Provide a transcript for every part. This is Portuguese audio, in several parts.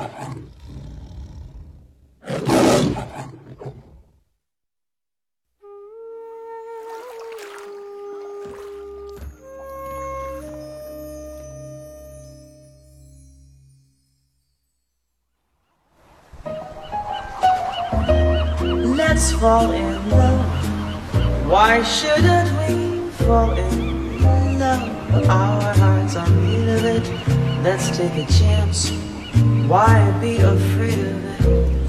Let's fall in love. Why shouldn't we fall in love? Our hearts are made of it. Let's take a chance. Why be afraid of it?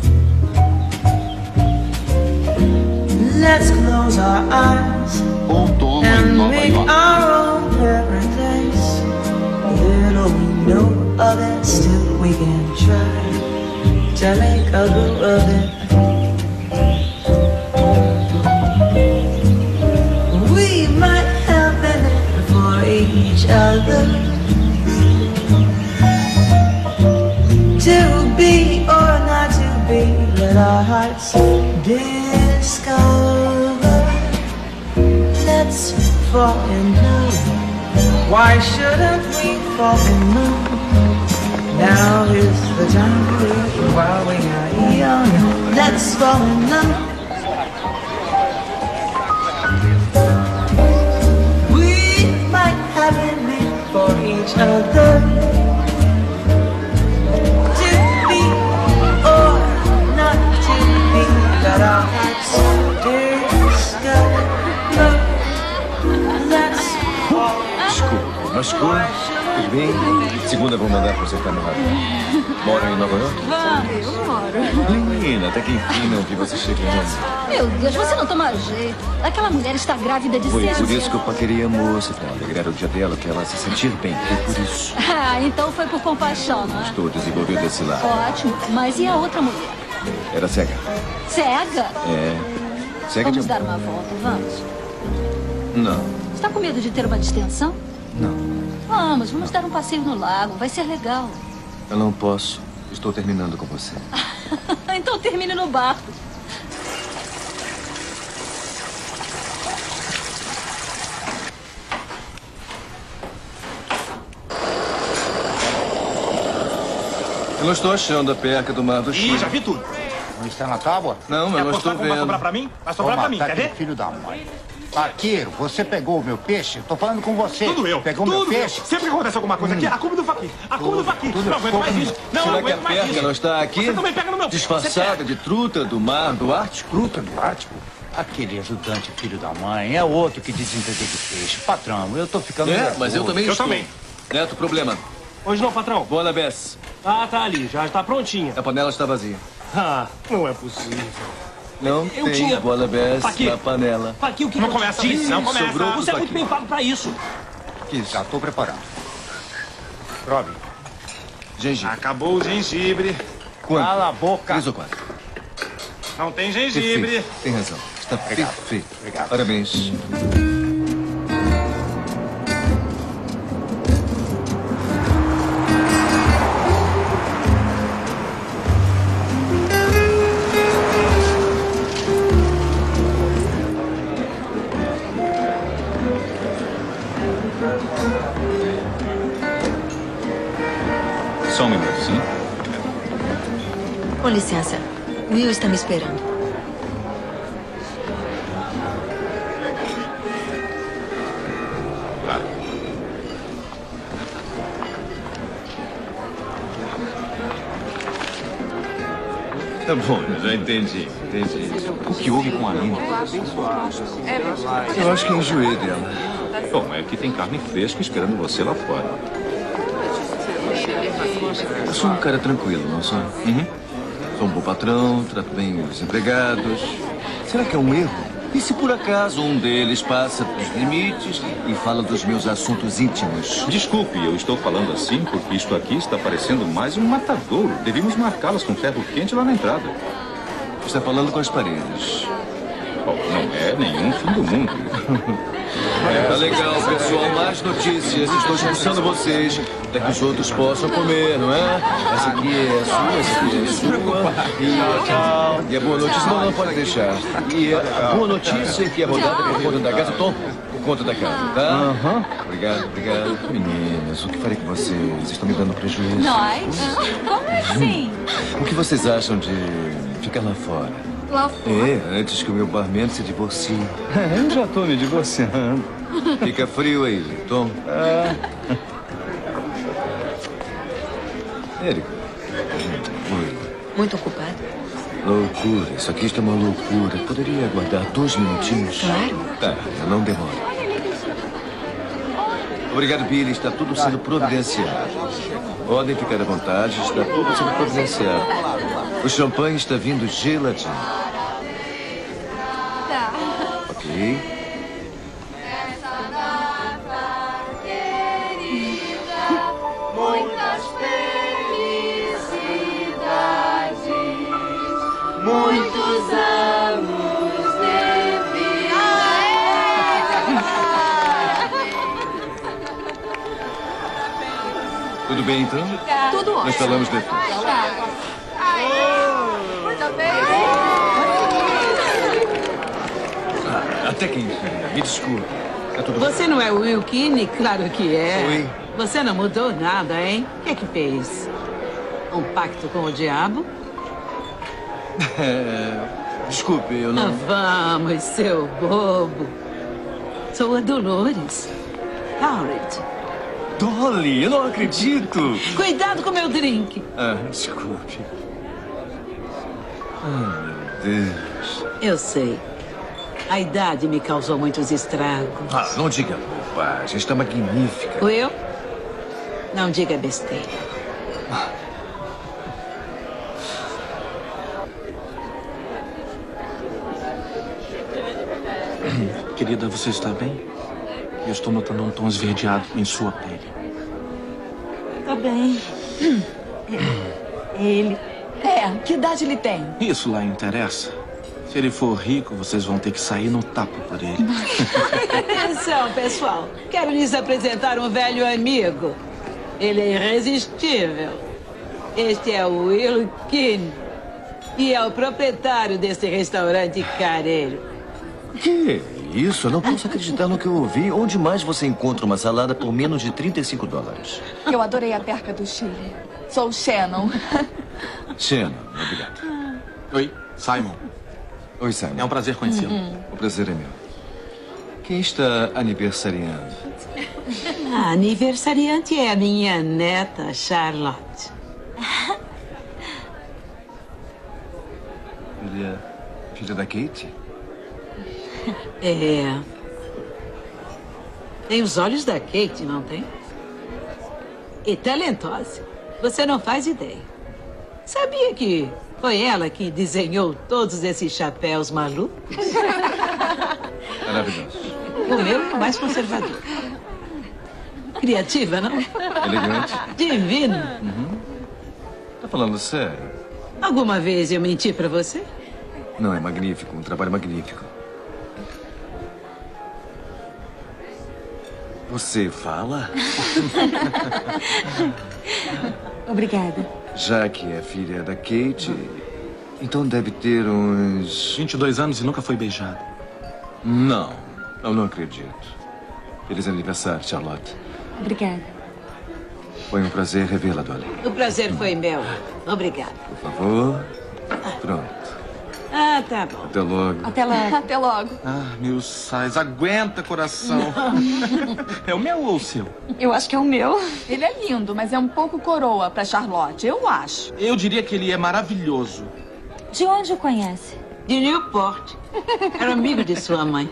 Let's close our eyes and make our own paradise. Little we know of it, still we can try to make a go of it. We might have been it for each other, to be or not to be, let our hearts discover. Let's fall in love. Why shouldn't we fall in love? Now is the time to do it while we are young. Let's fall in love. Have been made for each other, to be or not to be, let our hearts discover. Let's fall. Desculpa, mas tudo bem? Segunda vou mandar você ficar no radar. Mora em Nova York? Eu moro. Menina, até que enfim não vi você chegando. Meu Deus, você não toma jeito. Aquela mulher está grávida de Foi 6 por isso que eu paquerei a moça, pra alegrar o dia dela, que ela se sentir bem. Foi por isso. Ah, então foi por compaixão, não é? Estou desenvolvido desse lado. Ótimo. Mas e a outra mulher? Era cega. Cega? É. Cega de Vamos dar uma volta, vamos. Não. Está com medo de ter uma distensão? Não. Vamos dar um passeio no lago. Vai ser legal. Eu não posso. Estou terminando com você. Então termine no barco. Eu não estou achando a perca do Mar do Chile. Ih, já vi tudo. Não está na tábua? Não, mas não estou Vai vendo. sobrar pra mim? Vai sobrar pra mim, quer ver? Filho da mãe. Vaqueiro, você pegou o meu peixe? Tô falando com você. Tudo eu. Pegou tudo meu peixe? Eu. Sempre que acontece alguma coisa aqui, a culpa é do Faquir. A culpa é do Faquir. Não aguento mais isso. Não Será que a aguento mais perca isso. não está aqui? Você também pega no meu peixe. Disfarçada de truta do mar do Ártico? Fruta do Ártico? Aquele ajudante filho da mãe é outro que desentendeu de peixe. Patrão, eu tô ficando nervoso. Mas eu também Eu estou. também. Neto, problema. Hoje não, patrão. Boa na Bess. Ah, tá ali, já está prontinha. A panela está vazia. Ah, não é possível. Não Eu tem tinha- bola Bess Faquir. na panela. Faquir, o que Não eu começa te disse? assim, não começa. Sobrou Você é pro muito Faquir. bem pago pra isso. Que isso? Já tô preparando. Prove. Gengibre. Acabou o gengibre. Quanto? Cala a boca. 3 ou 4. Não tem gengibre. Perfeito. Tem razão. Está perfeito. Obrigado. Parabéns. Só um minuto, sim? Com licença. Will está me esperando. Claro. Tá bom, eu já entendi. O que houve com a Aline? Eu acho que enjoei dela. Bom, é que tem carne fresca esperando você lá fora. Eu sou um cara tranquilo, não sou? Sou um bom patrão, trato bem os empregados. Será que é um erro? E se por acaso um deles passa dos limites e fala dos meus assuntos íntimos? Desculpe, eu estou falando assim porque isto aqui está parecendo mais um matadouro. Devíamos marcá-las com ferro quente lá na entrada. Está falando com as paredes. Bom, não é nenhum fim do mundo. Tá legal, pessoal. Mais notícias. Estou expulsando vocês até que os outros possam comer, não é? Essa aqui é sua, essa aqui é sua. E a boa notícia, não pode deixar. E a boa notícia é que a rodada é por conta da casa, Tom, por conta da casa, tá? Obrigado, obrigado. Meninas, o que farei com vocês? Estão me dando prejuízo. Nós? Como assim? O que vocês acham de ficar lá fora? Lá fora? É, antes que o meu barman se divorcie. Eu já tô me divorciando. Fica frio aí, Tom. Érico. Oi. Muito ocupado? Loucura. Isso aqui está uma loucura. Poderia aguardar 2 minutinhos? Claro. Tá, não demora. Obrigado, Billy. Está tudo sendo providenciado. Podem ficar à vontade. Está tudo sendo providenciado. O champanhe está vindo geladinho. Tá. Ok. Muitas felicidades, muitos anos de vida. Tudo bem, então? Tudo ótimo. Nós falamos depois. Até que enfim. Me desculpe. Tá tudo bem. Você não é o Will Kinney? Claro que é. Oi. Você não mudou nada, hein? O que fez? Um pacto com o diabo? Desculpe, eu não... Vamos, seu bobo. Sou a Dolores. Howard. Dolly, eu não acredito. Cuidado com meu drink. Desculpe. Meu Deus. Eu sei. A idade me causou muitos estragos. Não diga bobagem. Está magnífica. Will, não diga besteira. Querida, você está bem? Eu estou notando um tom esverdeado em sua pele. Tá bem. Ele. Que idade ele tem? Isso lá interessa. Se ele for rico, vocês vão ter que sair no tapa por ele. Atenção, pessoal. Quero lhes apresentar um velho amigo. Ele é irresistível. Este é o Will Kinney. E é o proprietário desse restaurante careiro. Que isso? Eu não posso acreditar no que eu ouvi. Onde mais você encontra uma salada por menos de $35? Eu adorei a perca do Chile. Sou o Shannon. Shannon, obrigado. Oi, Simon. Oi, Simon. É um prazer conhecê-lo. O prazer é meu. Quem está aniversariando? A aniversariante é a minha neta, Charlotte. Filha da Kate? É. Tem os olhos da Kate, não tem? E talentosa. Você não faz ideia. Sabia que foi ela que desenhou todos esses chapéus malucos? Maravilhoso. O meu é o mais conservador. Criativa, não? Elegante. Divino. Tá falando sério? Alguma vez eu menti pra você? Não, é magnífico. Um trabalho magnífico. Você fala? Obrigada. Já que é filha da Kate, então deve ter uns... 22 anos e nunca foi beijado. Não, eu não acredito. Feliz aniversário, Charlotte. Obrigada. Foi um prazer revê-la, Dolly. O prazer foi meu. Obrigada. Por favor. Pronto. Tá bom. Até logo. Até logo. Até logo. Meus sais, aguenta, coração. É o meu ou o seu? Eu acho que é o meu. Ele é lindo, mas é um pouco coroa pra Charlotte, eu acho. Eu diria que ele é maravilhoso. De onde o conhece? De Newport. Era amigo de sua mãe.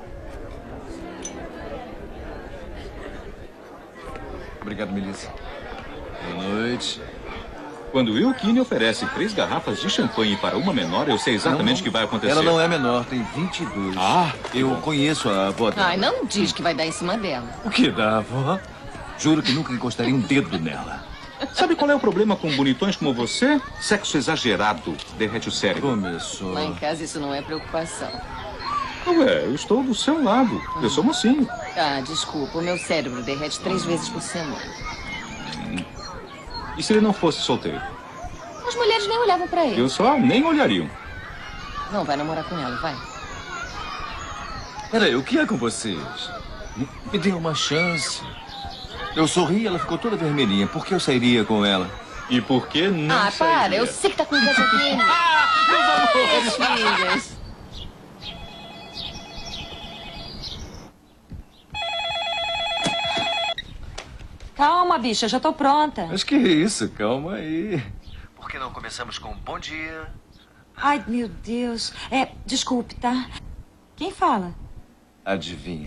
Obrigado, Melissa. Boa noite. Quando o Will Kinney oferece 3 garrafas de champanhe para uma menor, eu sei exatamente o que vai acontecer. Ela não é menor, tem 22. Eu conheço a avó dela. Ai, não diz que vai dar em cima dela. O que da avó? Juro que nunca encostaria um dedo nela. Sabe qual é o problema com bonitões como você? Sexo exagerado derrete o cérebro. Começou. Lá em casa isso não é preocupação. Ué, eu estou do seu lado. Eu sou mocinho. Ah, desculpa. O meu cérebro derrete 3 vezes por semana. E se ele não fosse solteiro? As mulheres nem olhavam pra ele. Eu só nem olhariam. Não vai namorar com ela, vai. Peraí, o que é com vocês? Me dê uma chance. Eu sorri, ela ficou toda vermelhinha. Por que eu sairia com ela? E por que não sairia? Para, eu sei que tá com inveja dele. Meus filhos. Calma, bicha, já tô pronta. Mas que isso? Calma aí. Por que não começamos com um bom dia? Ai, meu Deus. Desculpe, tá? Quem fala? Adivinha.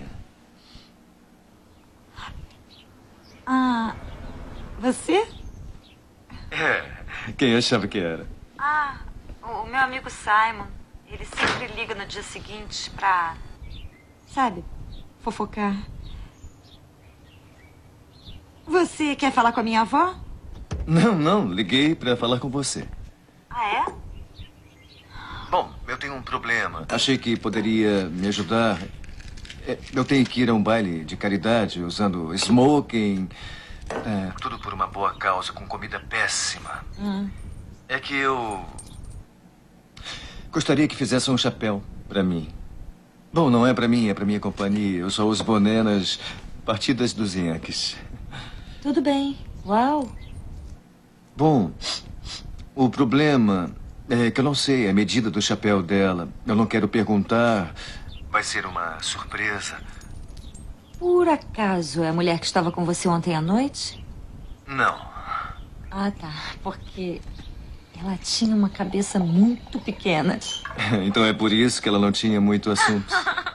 Ah, você? Quem achava que era? Ah, o meu amigo Simon. Ele sempre liga no dia seguinte pra... Sabe, fofocar. Você quer falar com a minha avó? Não. Liguei pra falar com você. Ah, é? Bom, eu tenho um problema. Achei que poderia me ajudar. Eu tenho que ir a um baile de caridade usando smoking. Tudo por uma boa causa, com comida péssima. É que eu gostaria que fizesse um chapéu pra mim. Bom, não é pra mim, é pra minha companhia. Eu só uso boné nas partidas dos Yankees. Tudo bem. Uau. Bom, o problema é que eu não sei a medida do chapéu dela. Eu não quero perguntar. Vai ser uma surpresa. Por acaso é a mulher que estava com você ontem à noite? Não. Ah, tá. Porque ela tinha uma cabeça muito pequena. Então é por isso que ela não tinha muito assunto.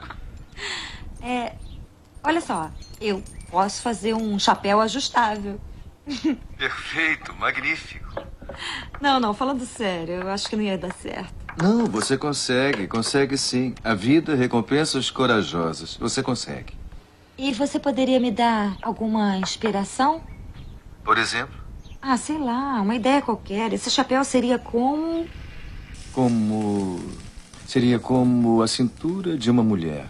Olha só, eu posso fazer um chapéu ajustável. Perfeito, magnífico. Não, falando sério, eu acho que não ia dar certo. Não, você consegue sim. A vida recompensa os corajosos. Você consegue. E você poderia me dar alguma inspiração? Por exemplo? Ah, sei lá, uma ideia qualquer. Esse chapéu seria como... Seria como a cintura de uma mulher.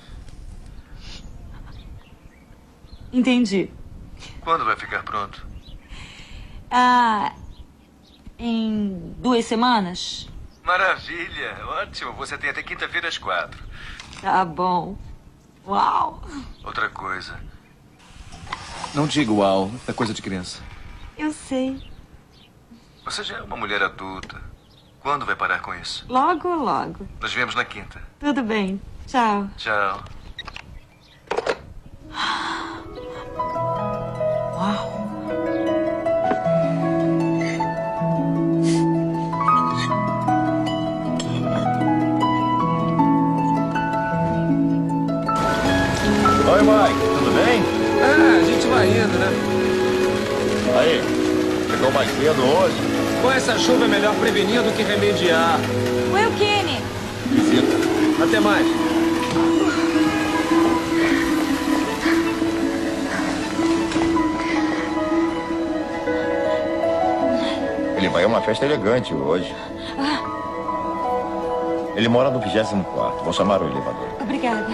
Entendi. Quando vai ficar pronto? Em 2 semanas. Maravilha, ótimo. Você tem até quinta-feira às 4. Tá bom. Uau. Outra coisa. Não diga uau, é coisa de criança. Eu sei. Você já é uma mulher adulta. Quando vai parar com isso? Logo, logo. Nos vemos na quinta. Tudo bem. Tchau. Tchau. Uau. Oi, Mike. Tudo bem? A gente vai indo, né? Aí, chegou mais cedo hoje? Com essa chuva é melhor prevenir do que remediar. Oi, Kenny. Visita. Até mais. Ele vai a uma festa elegante hoje. Ele mora no 24º. Vou chamar o elevador. Obrigada.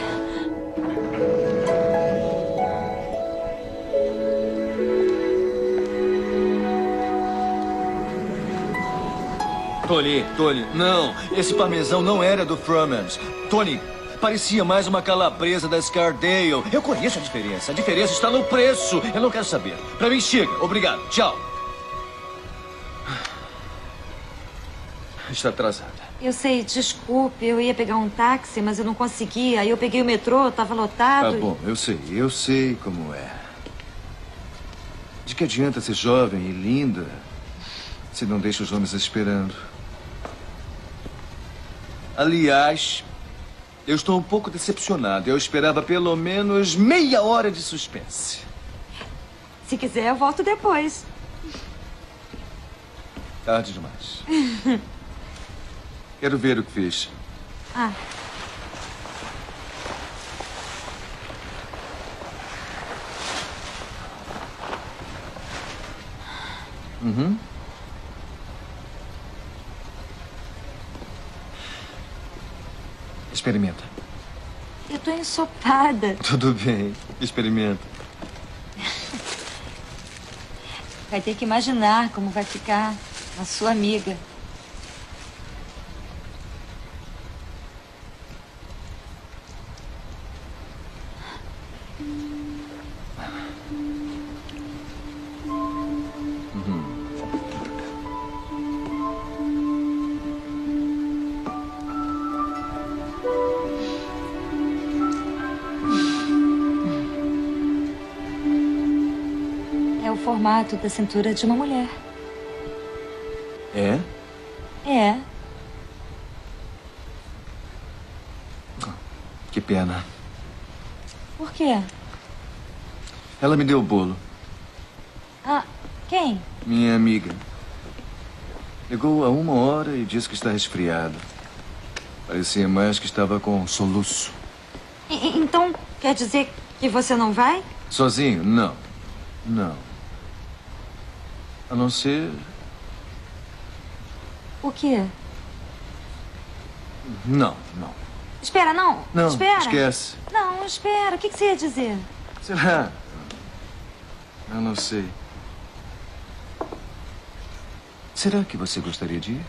Tony, não. Esse parmesão não era do Frommans. Tony, parecia mais uma calabresa da Scardale. Eu conheço a diferença. A diferença está no preço. Eu não quero saber. Pra mim, chega. Obrigado. Tchau. Está atrasada. Eu sei, desculpe. Eu ia pegar um táxi, mas eu não consegui. Aí eu peguei o metrô, estava lotado. Tá bom, eu sei como é. De que adianta ser jovem e linda se não deixa os homens esperando? Aliás, eu estou um pouco decepcionado. Eu esperava pelo menos meia hora de suspense. Se quiser, eu volto depois. Tarde demais. Quero ver o que fez. Experimenta. Eu eu tô ensopada. Tudo bem. Experimenta. Vai ter que imaginar como vai ficar a sua amiga. É o formato da cintura de uma mulher. É? É. Que pena. Por quê? Ela me deu o bolo. Ah, quem? Minha amiga. Ligou há 1 hora e disse que está resfriada. Parecia mais que estava com soluço. Então, quer dizer que você não vai? Sozinho? Não. Não. A não ser... O quê? Não, não. Espera, não. Não, espera. esquece. Não, espera. O que você ia dizer? Será? Eu não sei. Será que você gostaria de ir?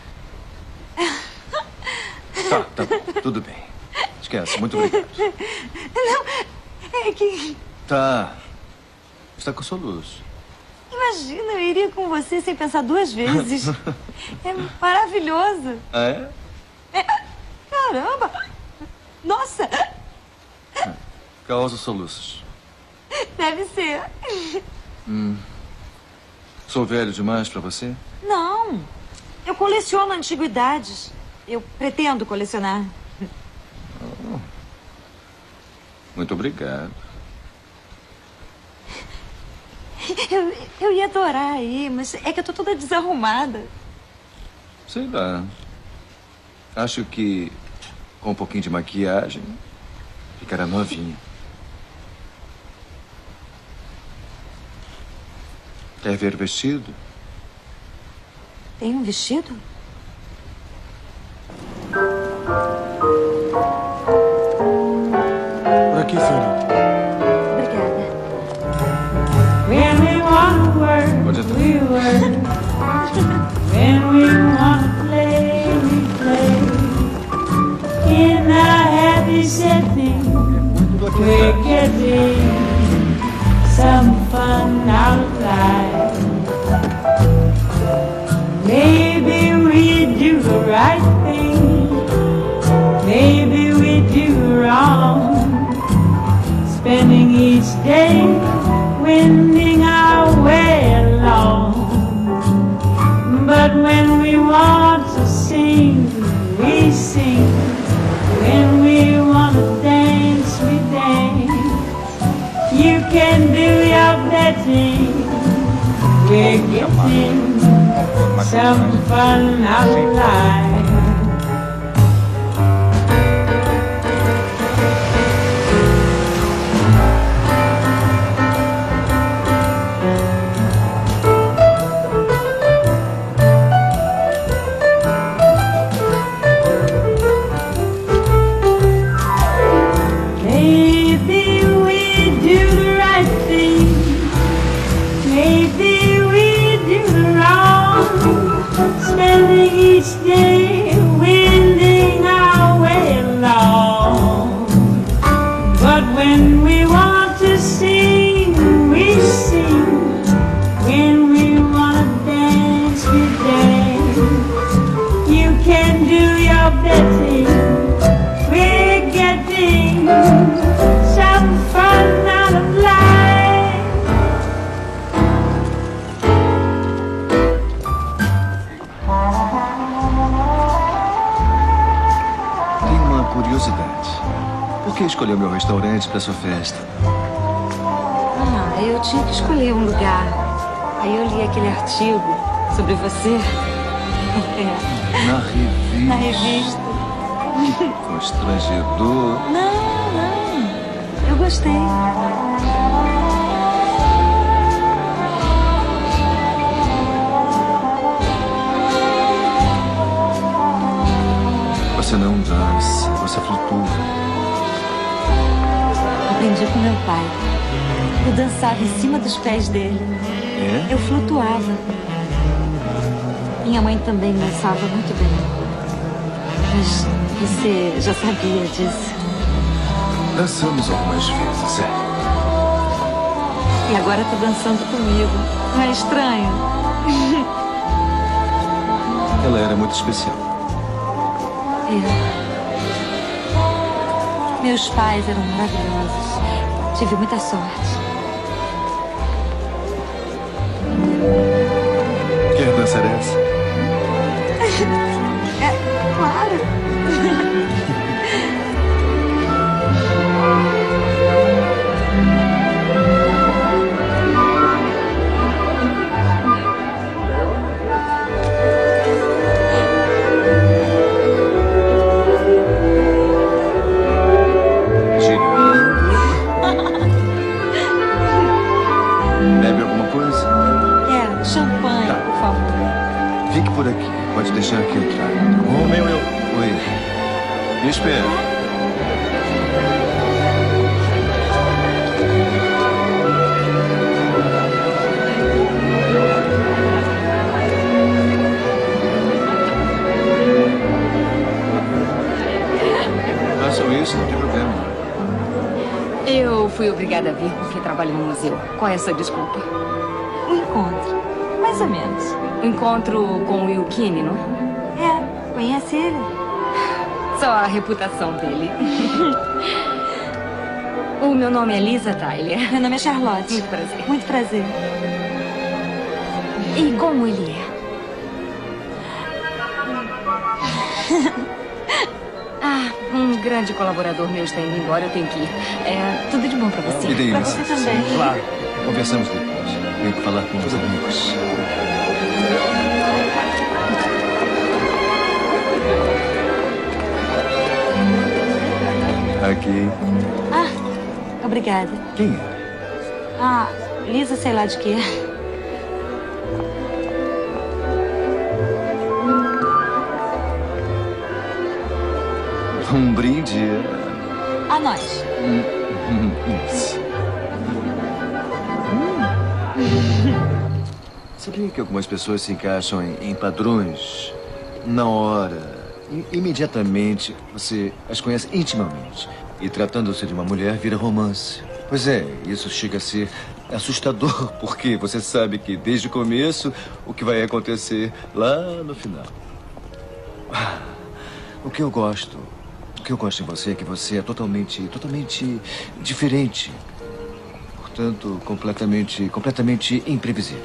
Tá bom. Tudo bem. Esquece. Muito obrigado. Não, é que... Tá. Está com soluço. Imagina, eu iria com você sem pensar 2 vezes. É maravilhoso. Ah, é? Caramba! Nossa! Causa soluços. Deve ser. Sou velho demais pra você? Não. Eu coleciono antiguidades. Eu pretendo colecionar. Oh. Muito obrigado. Eu ia adorar ir, mas é que eu tô toda desarrumada. Sei lá. Acho que com um pouquinho de maquiagem ficará novinha. Quer ver o vestido? Tem um vestido? Por aqui, filho. When we wanna work, we work. When we wanna play, we play. In a happy setting, we're getting some fun out of life. Maybe we do the right thing, maybe we do wrong. Spending each day wending our way along. But when we want to sing, we sing. When we want to dance, we dance. You can do your betting. We're getting some fun out of life. Por que escolheu meu restaurante para sua festa? Eu tinha que escolher um lugar. Aí eu li aquele artigo sobre você. Na revista. Na revista. Que constrangedor. Não. Eu gostei. Você não dança, você flutua. meu pai. Eu dançava em cima dos pés dele. É? Eu flutuava. Minha mãe também dançava muito bem. Mas você já sabia disso. Dançamos algumas vezes, é. E agora tá dançando comigo. Não é estranho? Ela era muito especial. Meus pais eram maravilhosos. Tive muita sorte. Quer dançar essa? É, claro. Bebe alguma coisa? Quero champanhe, Tá. por favor. Fique por aqui. Pode deixar aqui entrar. Romeu. Oi. Me espera. Façam isso, não tem problema. Eu fui obrigada a vir porque trabalho no museu. Qual é a sua desculpa? Um encontro. Mais ou menos. O encontro com o Will Kinney, não é? É, conhece ele? Só a reputação dele. O meu nome é Lisa Tyler. Meu nome é Charlotte. Muito prazer. Muito prazer. E como ele é? Um grande colaborador meu está indo embora, eu tenho que ir. Tudo de bom pra você. Me deem Pra licença. você também. Claro. Conversamos depois. Tenho que falar com os amigos. Aqui. Ah, obrigada. Quem é? Ah, Lisa, sei lá de quê. Um brinde. A nós. Isso. Sabia que algumas pessoas se encaixam em padrões na hora? Imediatamente você as conhece intimamente. E tratando-se de uma mulher, vira romance. Pois é, isso chega a ser assustador, porque você sabe que desde o começo o que vai acontecer lá no final. O que eu gosto em você é que você é totalmente diferente. Portanto, completamente imprevisível.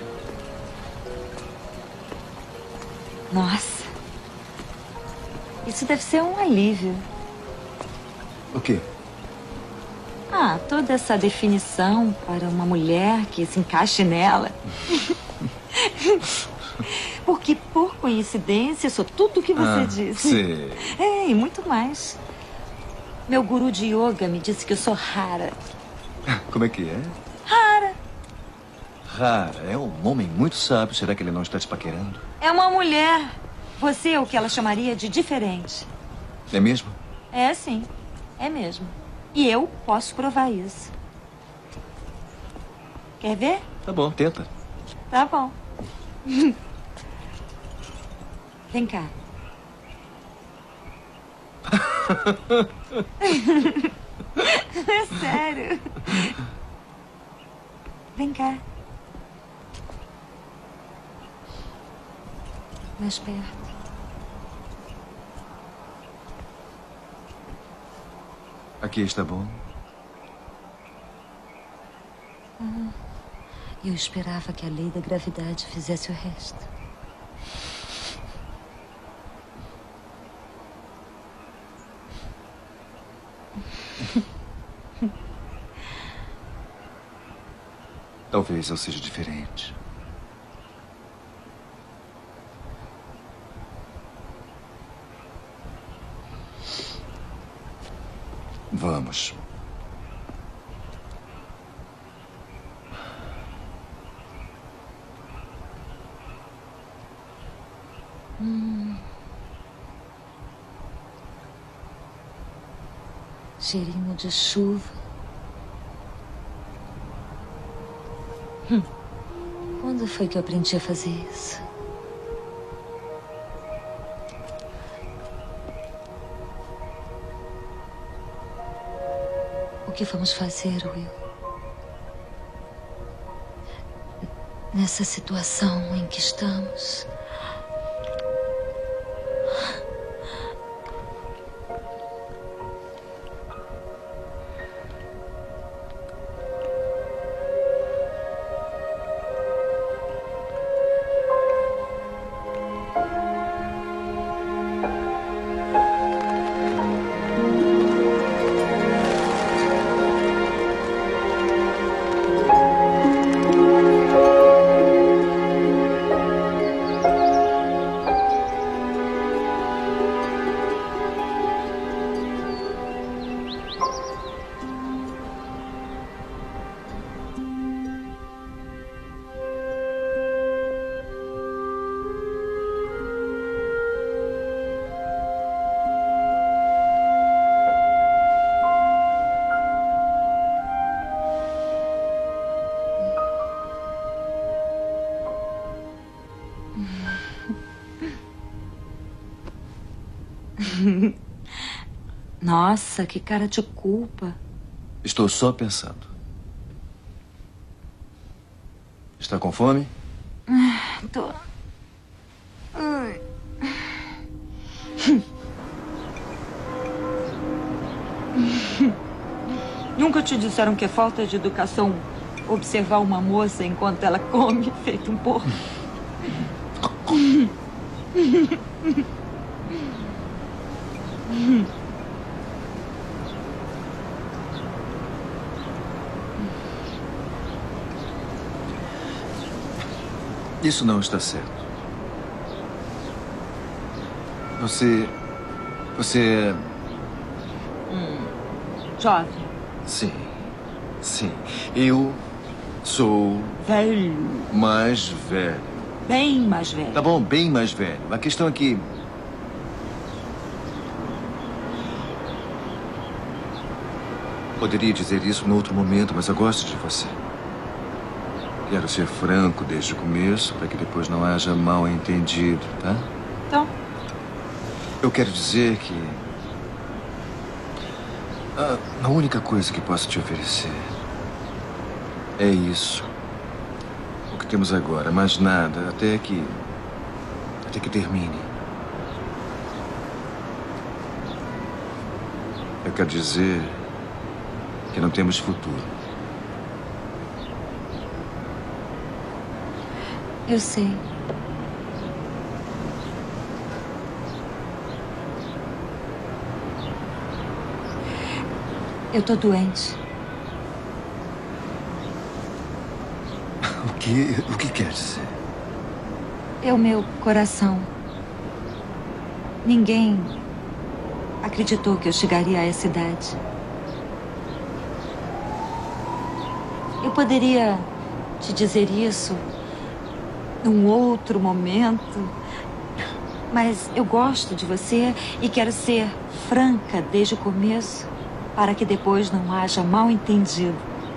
Nossa. Isso deve ser um alívio. O quê? Ah, toda essa definição para uma mulher que se encaixe nela. Porque, por coincidência, eu sou tudo o que você disse. Sim. É, e muito mais. Meu guru de yoga me disse que eu sou rara. Como é que é? Rara. Rara. É um homem muito sábio. Será que ele não está te paquerando? É uma mulher. Você é o que ela chamaria de diferente. É mesmo? É, sim. É mesmo. E eu posso provar isso. Quer ver? Tá bom, tenta. Tá bom. Vem cá. É sério. Vem cá. Mais perto. Aqui está bom. Eu esperava que a lei da gravidade fizesse o resto. Talvez eu seja diferente. Vamos. Cheirinho de chuva Quando foi que eu aprendi a fazer isso? O que vamos fazer, Will? Nessa situação em que estamos. Nossa, que cara de culpa. Estou só pensando. Está com fome? Tô. Ai. Nunca te disseram que é falta de educação observar uma moça enquanto ela come, feito um porco? Isso não está certo. Você é... Jovem. Sim. Sim. Eu sou... Velho. Mais velho. Bem mais velho. Tá bom, bem mais velho. A questão é que... Poderia dizer isso em outro momento, mas eu gosto de você. Quero ser franco desde o começo, para que depois não haja mal entendido, tá? Então? Eu quero dizer que... a única coisa que posso te oferecer é isso. O que temos agora, mais nada, até que termine. Eu quero dizer que não temos futuro. Eu sei. Eu tô doente. O que quer dizer? É o meu coração. Ninguém acreditou que eu chegaria a essa idade. Eu poderia te dizer isso num outro momento, mas eu gosto de você e quero ser franca desde o começo, para que depois não haja mal entendido.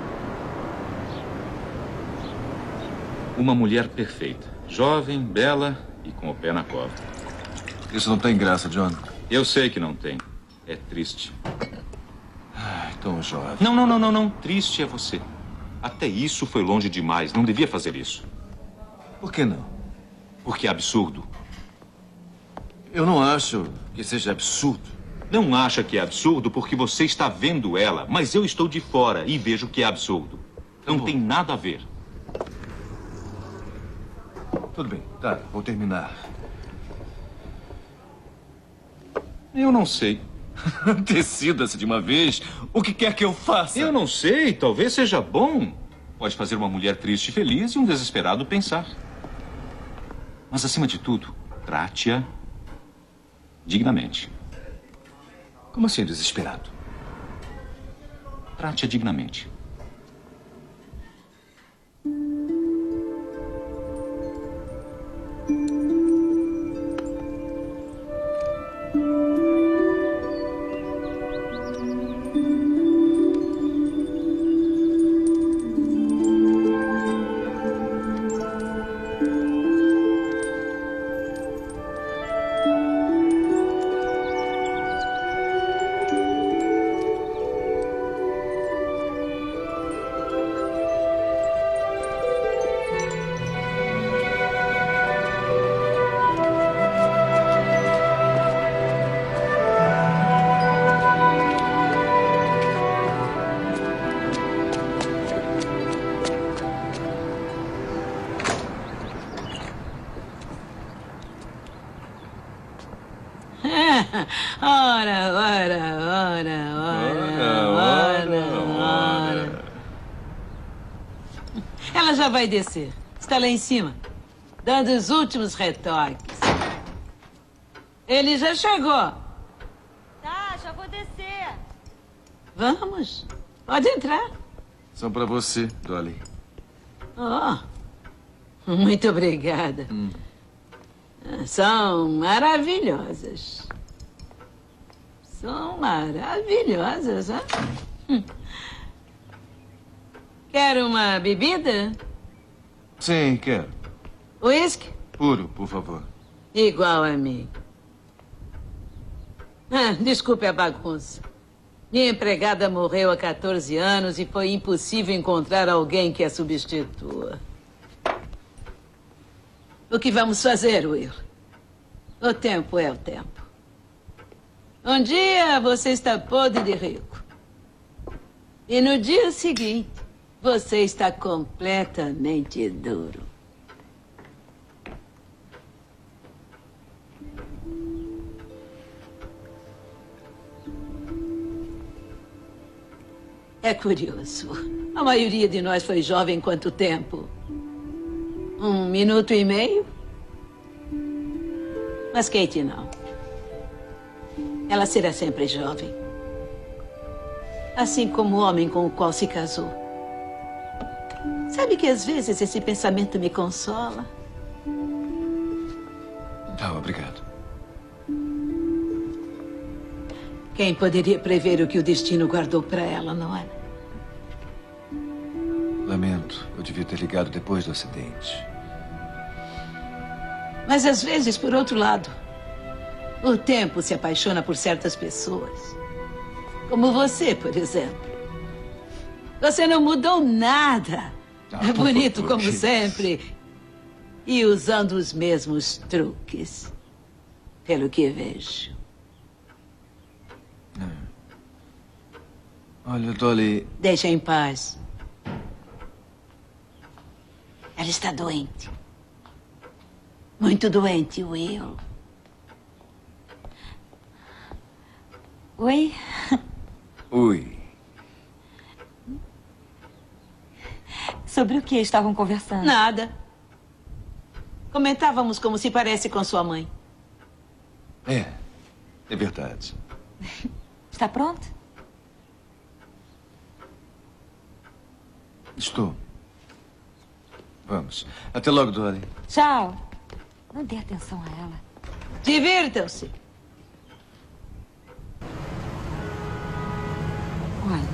Uma mulher perfeita, jovem, bela e com o pé na cova. Isso não tem graça, John. Eu sei que não tem. É triste. Ai, tão jovem. Não. Triste é você. Até isso foi longe demais. Não devia fazer isso. Por que não? Porque é absurdo. Eu não acho que seja absurdo. Não acha que é absurdo porque você está vendo ela, mas eu estou de fora e vejo que é absurdo. Não tem nada a ver. Tudo bem, tá, vou terminar. Eu não sei. Decida-se de uma vez. O que quer que eu faça? Eu não sei, talvez seja bom. Pode fazer uma mulher triste feliz e um desesperado pensar. Mas, acima de tudo, trate-a dignamente. Como assim, desesperado? Trate-a dignamente. Ora. Ela já vai descer. Está lá em cima, dando os últimos retoques. Ele já chegou. Tá, já vou descer. Vamos. Pode entrar. São para você, Dolly. Oh, muito obrigada. São maravilhosas. São maravilhosas, hein? Quer uma bebida? Sim, quero. Whisky? Puro, por favor. Igual a mim. Desculpe a bagunça. Minha empregada morreu há 14 anos e foi impossível encontrar alguém que a substitua. O que vamos fazer, Will? O tempo é o tempo. Um dia você está podre de rico. E no dia seguinte, você está completamente duro. É curioso. A maioria de nós foi jovem quanto tempo? 1 minuto e meio? Mas Kate não. Ela será sempre jovem. Assim como o homem com o qual se casou. Sabe que às vezes esse pensamento me consola? Obrigado. Quem poderia prever o que o destino guardou para ela, não é? Lamento. Eu devia ter ligado depois do acidente. Mas às vezes, por outro lado, o tempo se apaixona por certas pessoas. Como você, por exemplo. Você não mudou nada. É bonito como sempre. E usando os mesmos truques. Pelo que vejo. Olha, Dolly... Deixa em paz. Ela está doente. Muito doente, Will. Oi? Oi. Sobre o que estavam conversando? Nada. Comentávamos como se parece com sua mãe. É verdade. Está pronto? Estou. Vamos. Até logo, Dolly. Tchau. Não dê atenção a ela. Divirtam-se. Olha.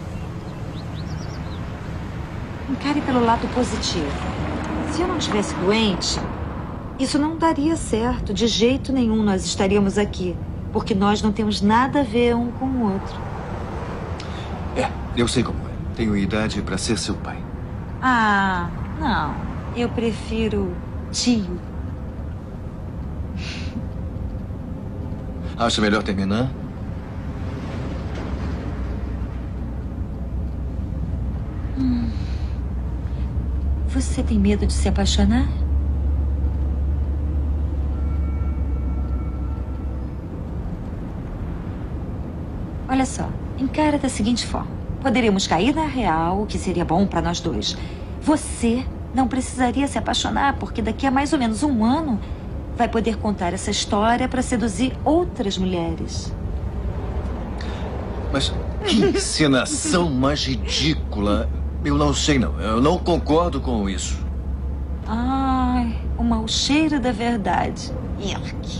Encare pelo lado positivo. Se eu não estivesse doente, isso não daria certo. De jeito nenhum nós estaríamos aqui. Porque nós não temos nada a ver um com o outro. Eu sei como é. Tenho idade para ser seu pai. Ah, não. Eu prefiro tio. Acha melhor terminar? Você tem medo de se apaixonar? Olha só, encara da seguinte forma. Poderíamos cair na real, o que seria bom para nós dois. Você não precisaria se apaixonar, porque daqui a mais ou menos 1 ano vai poder contar essa história para seduzir outras mulheres. Mas que encenação mais ridícula. Eu não sei, não. Eu não concordo com isso. Ai, o mau cheiro da verdade. Yuck.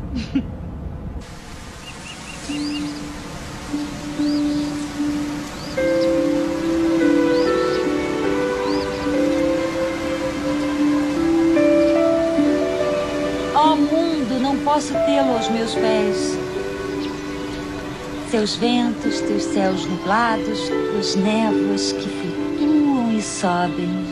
Ó mundo, não posso tê-lo aos meus pés. Seus ventos, teus céus nublados, tuas névoas que flutuam e sobem.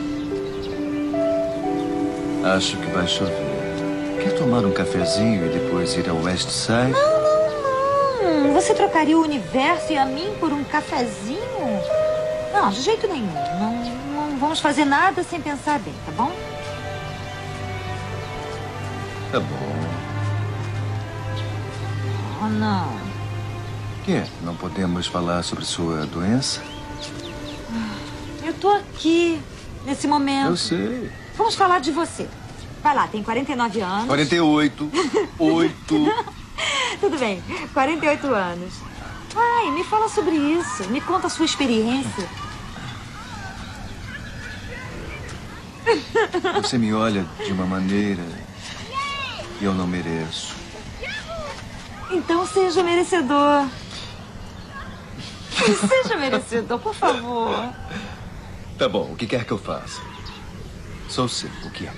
Acho que vai chover. Quer tomar um cafezinho e depois ir ao West Side? Não. Você trocaria o universo e a mim por um cafezinho? Não, de jeito nenhum. Não vamos fazer nada sem pensar bem, tá bom? Tá bom. Oh, não. O quê? Não podemos falar sobre sua doença? Eu tô aqui, nesse momento. Eu sei. Vamos falar de você. Vai lá, tem 49 anos. 48. 8. Tudo bem, 48 anos. Ai, me fala sobre isso. Me conta a sua experiência. Você me olha de uma maneira que eu não mereço. Então seja merecedor. Seja merecedor, por favor. Tá bom, o que quer que eu faça? Sou seu, o que é?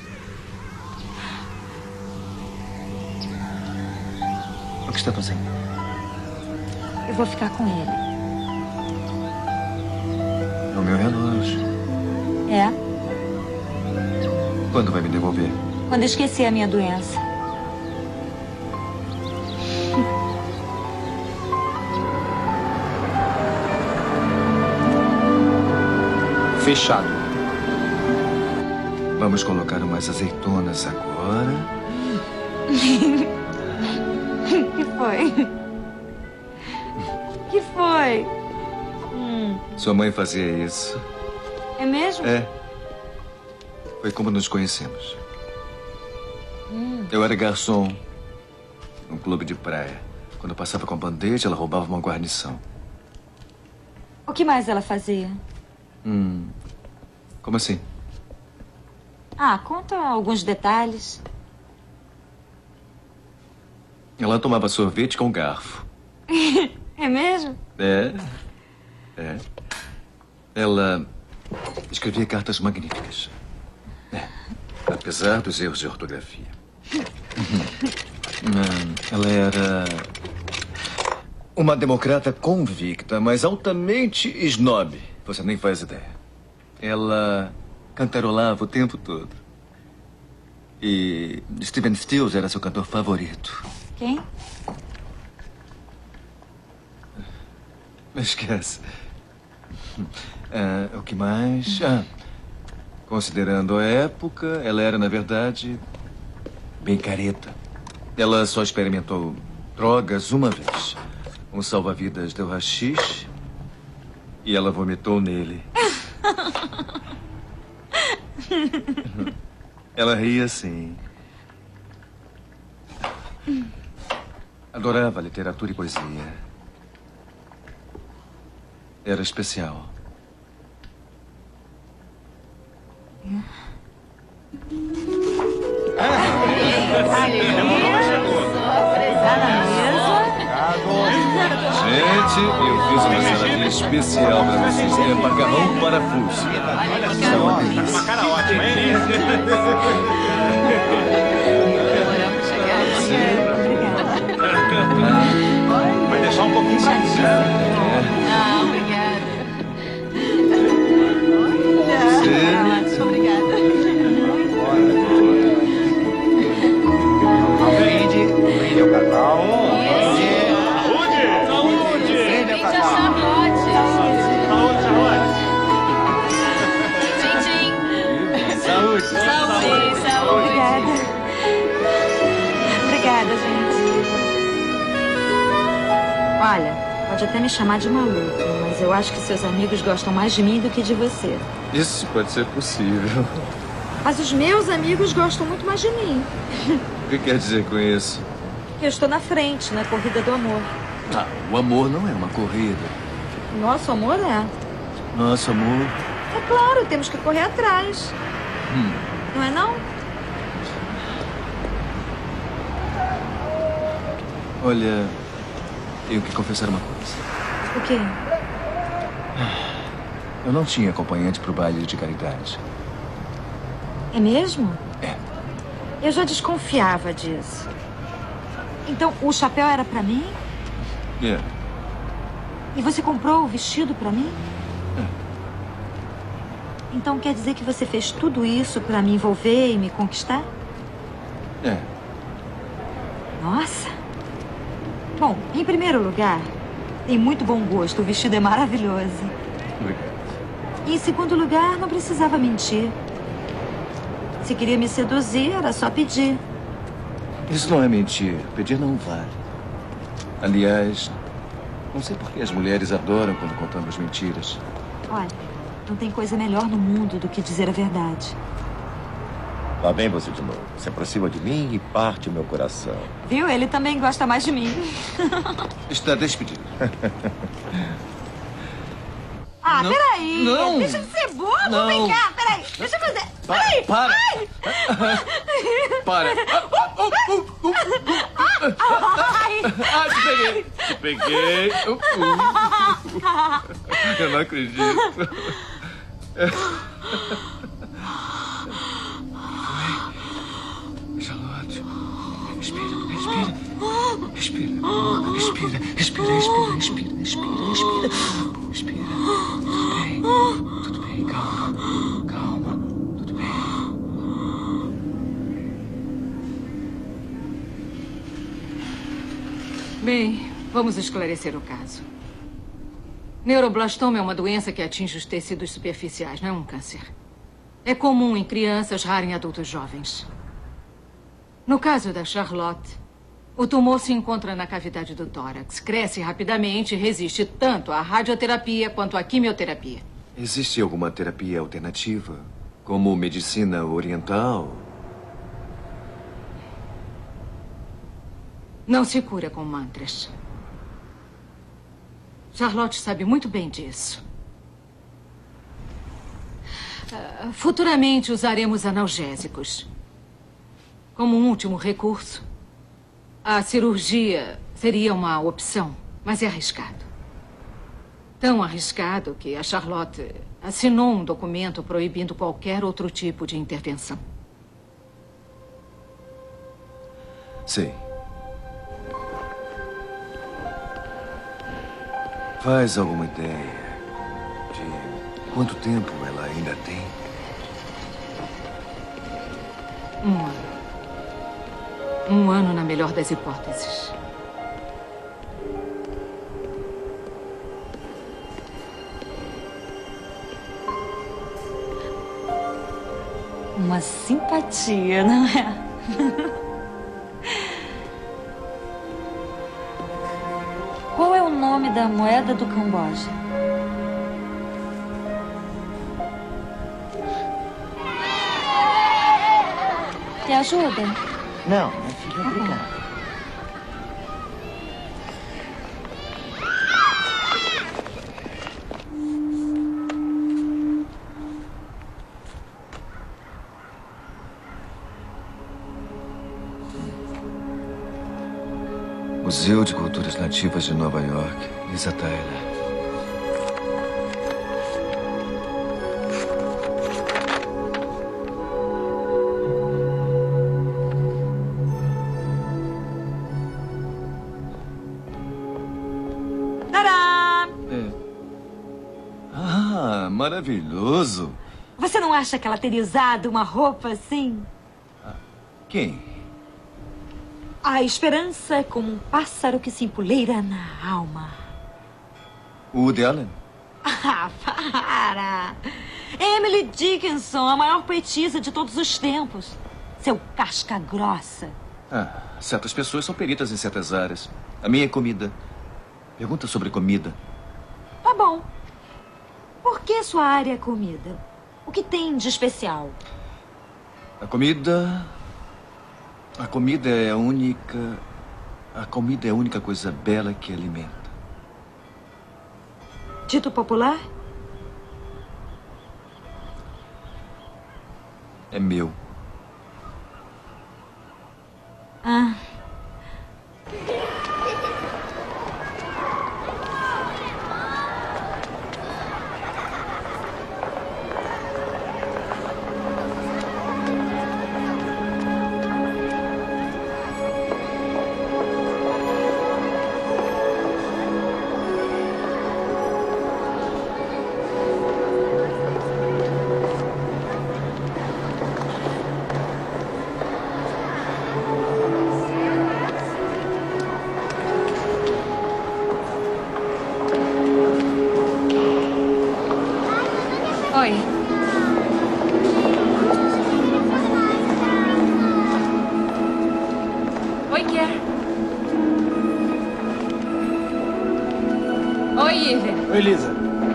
O que está fazendo? Eu vou ficar com ele. No meu relógio. É? Quando vai me devolver? Quando esquecer a minha doença. Fechado. Vamos colocar umas azeitonas agora. Que foi? Que foi? Sua mãe fazia isso. É mesmo? É. Foi como nos conhecemos. Eu era garçom num clube de praia. Quando eu passava com a bandeja, ela roubava uma guarnição. O que mais ela fazia? Como assim? Ah, conta alguns detalhes. Ela tomava sorvete com garfo. É mesmo? É. Ela escrevia cartas magníficas. Apesar dos erros de ortografia. Ela era uma democrata convicta, mas altamente snob. Você nem faz ideia. Ela cantarolava o tempo todo. E Stephen Stills era seu cantor favorito. Quem? Esquece. O que mais? Considerando a época, ela era, na verdade, bem careta. Ela só experimentou drogas uma vez. Um salva-vidas deu haxixe e ela vomitou nele. Ela ria assim. Adorava literatura e poesia. Era especial. Gente, eu fiz uma saladinha especial para vocês. É macarrão parafuso. Uma cara ótima, hein? Vai deixar um pouquinho pra mim. Ah, obrigada. Brinde ao casal. Brinde a Charlotte. Saúde, Charlotte. Saúde. Saúde. Obrigada, gente. Olha, pode até me chamar de maluca, mas eu acho que seus amigos gostam mais de mim do que de você. Isso pode ser possível. Mas os meus amigos gostam muito mais de mim. O que quer dizer com isso? Eu estou na frente, na corrida do amor. O amor não é uma corrida. Nosso amor é. Nosso amor... É claro, temos que correr atrás. Não é não? Olha, tenho que confessar uma coisa. O quê? Eu não tinha acompanhante para o baile de caridade. É mesmo? É. Eu já desconfiava disso. Então, o chapéu era pra mim? É. E você comprou o vestido pra mim? É. Então quer dizer que você fez tudo isso pra me envolver e me conquistar? É. Nossa. Bom, em primeiro lugar, tem muito bom gosto. O vestido é maravilhoso. Obrigado. E em segundo lugar, não precisava mentir. Se queria me seduzir, era só pedir. Isso não é mentir. Pedir não vale. Aliás, não sei por que as mulheres adoram quando contamos mentiras. Olha, não tem coisa melhor no mundo do que dizer a verdade. Lá vem você de novo. Se aproxima de mim e parte o meu coração. Viu? Ele também gosta mais de mim. Está despedido. Ah, Não, peraí. não. Deixa de ser bobo. Não. Vem cá, peraí. Deixa eu fazer. Peraí. Para. Ai. Para. Ai. Ah, te peguei. Te peguei. Eu não acredito. Charlotte, respira. Tudo bem, calma. Tudo bem. Bem, vamos esclarecer o caso. Neuroblastoma é uma doença que atinge os tecidos superficiais, não é um câncer. É comum em crianças, raro em adultos jovens. No caso da Charlotte, o tumor se encontra na cavidade do tórax, cresce rapidamente e resiste tanto à radioterapia quanto à quimioterapia. Existe alguma terapia alternativa? Como medicina oriental? Não se cura com mantras. Charlotte sabe muito bem disso. Futuramente usaremos analgésicos. Como um último recurso, a cirurgia seria uma opção, mas é arriscado. Tão arriscado que a Charlotte assinou um documento proibindo qualquer outro tipo de intervenção. Sei. Faz alguma ideia de quanto tempo ela ainda tem? 1 ano. 1 ano na melhor das hipóteses. Uma simpatia, não é? Qual é o nome da moeda do Camboja? Quer ajuda? Não, minha filha, obrigado. Museu de Culturas Nativas de Nova York, Lisa Tyler. Tadá! Ah, maravilhoso. Você não acha que ela teria usado uma roupa assim? Quem? A esperança é como um pássaro que se empoleira na alma. O Woody Allen? Ah, para! Emily Dickinson, a maior poetisa de todos os tempos. Seu casca grossa. Ah, certas pessoas são peritas em certas áreas. A minha é comida. Pergunta sobre comida. Tá bom. Por que sua área é comida? O que tem de especial? A comida é a única... A comida é a única coisa bela que alimenta. Dito popular? É meu. Ah. Oi, Lisa.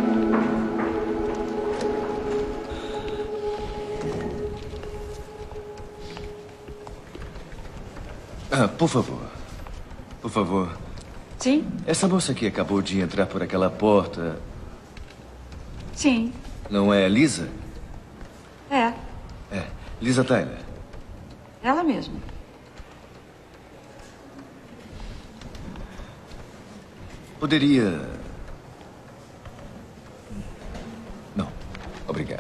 Por favor. Por favor. Sim? Essa moça aqui acabou de entrar por aquela porta. Sim. Não é Lisa? É, É. Lisa Tyler. ela mesma. Poderia... Não. Obrigado.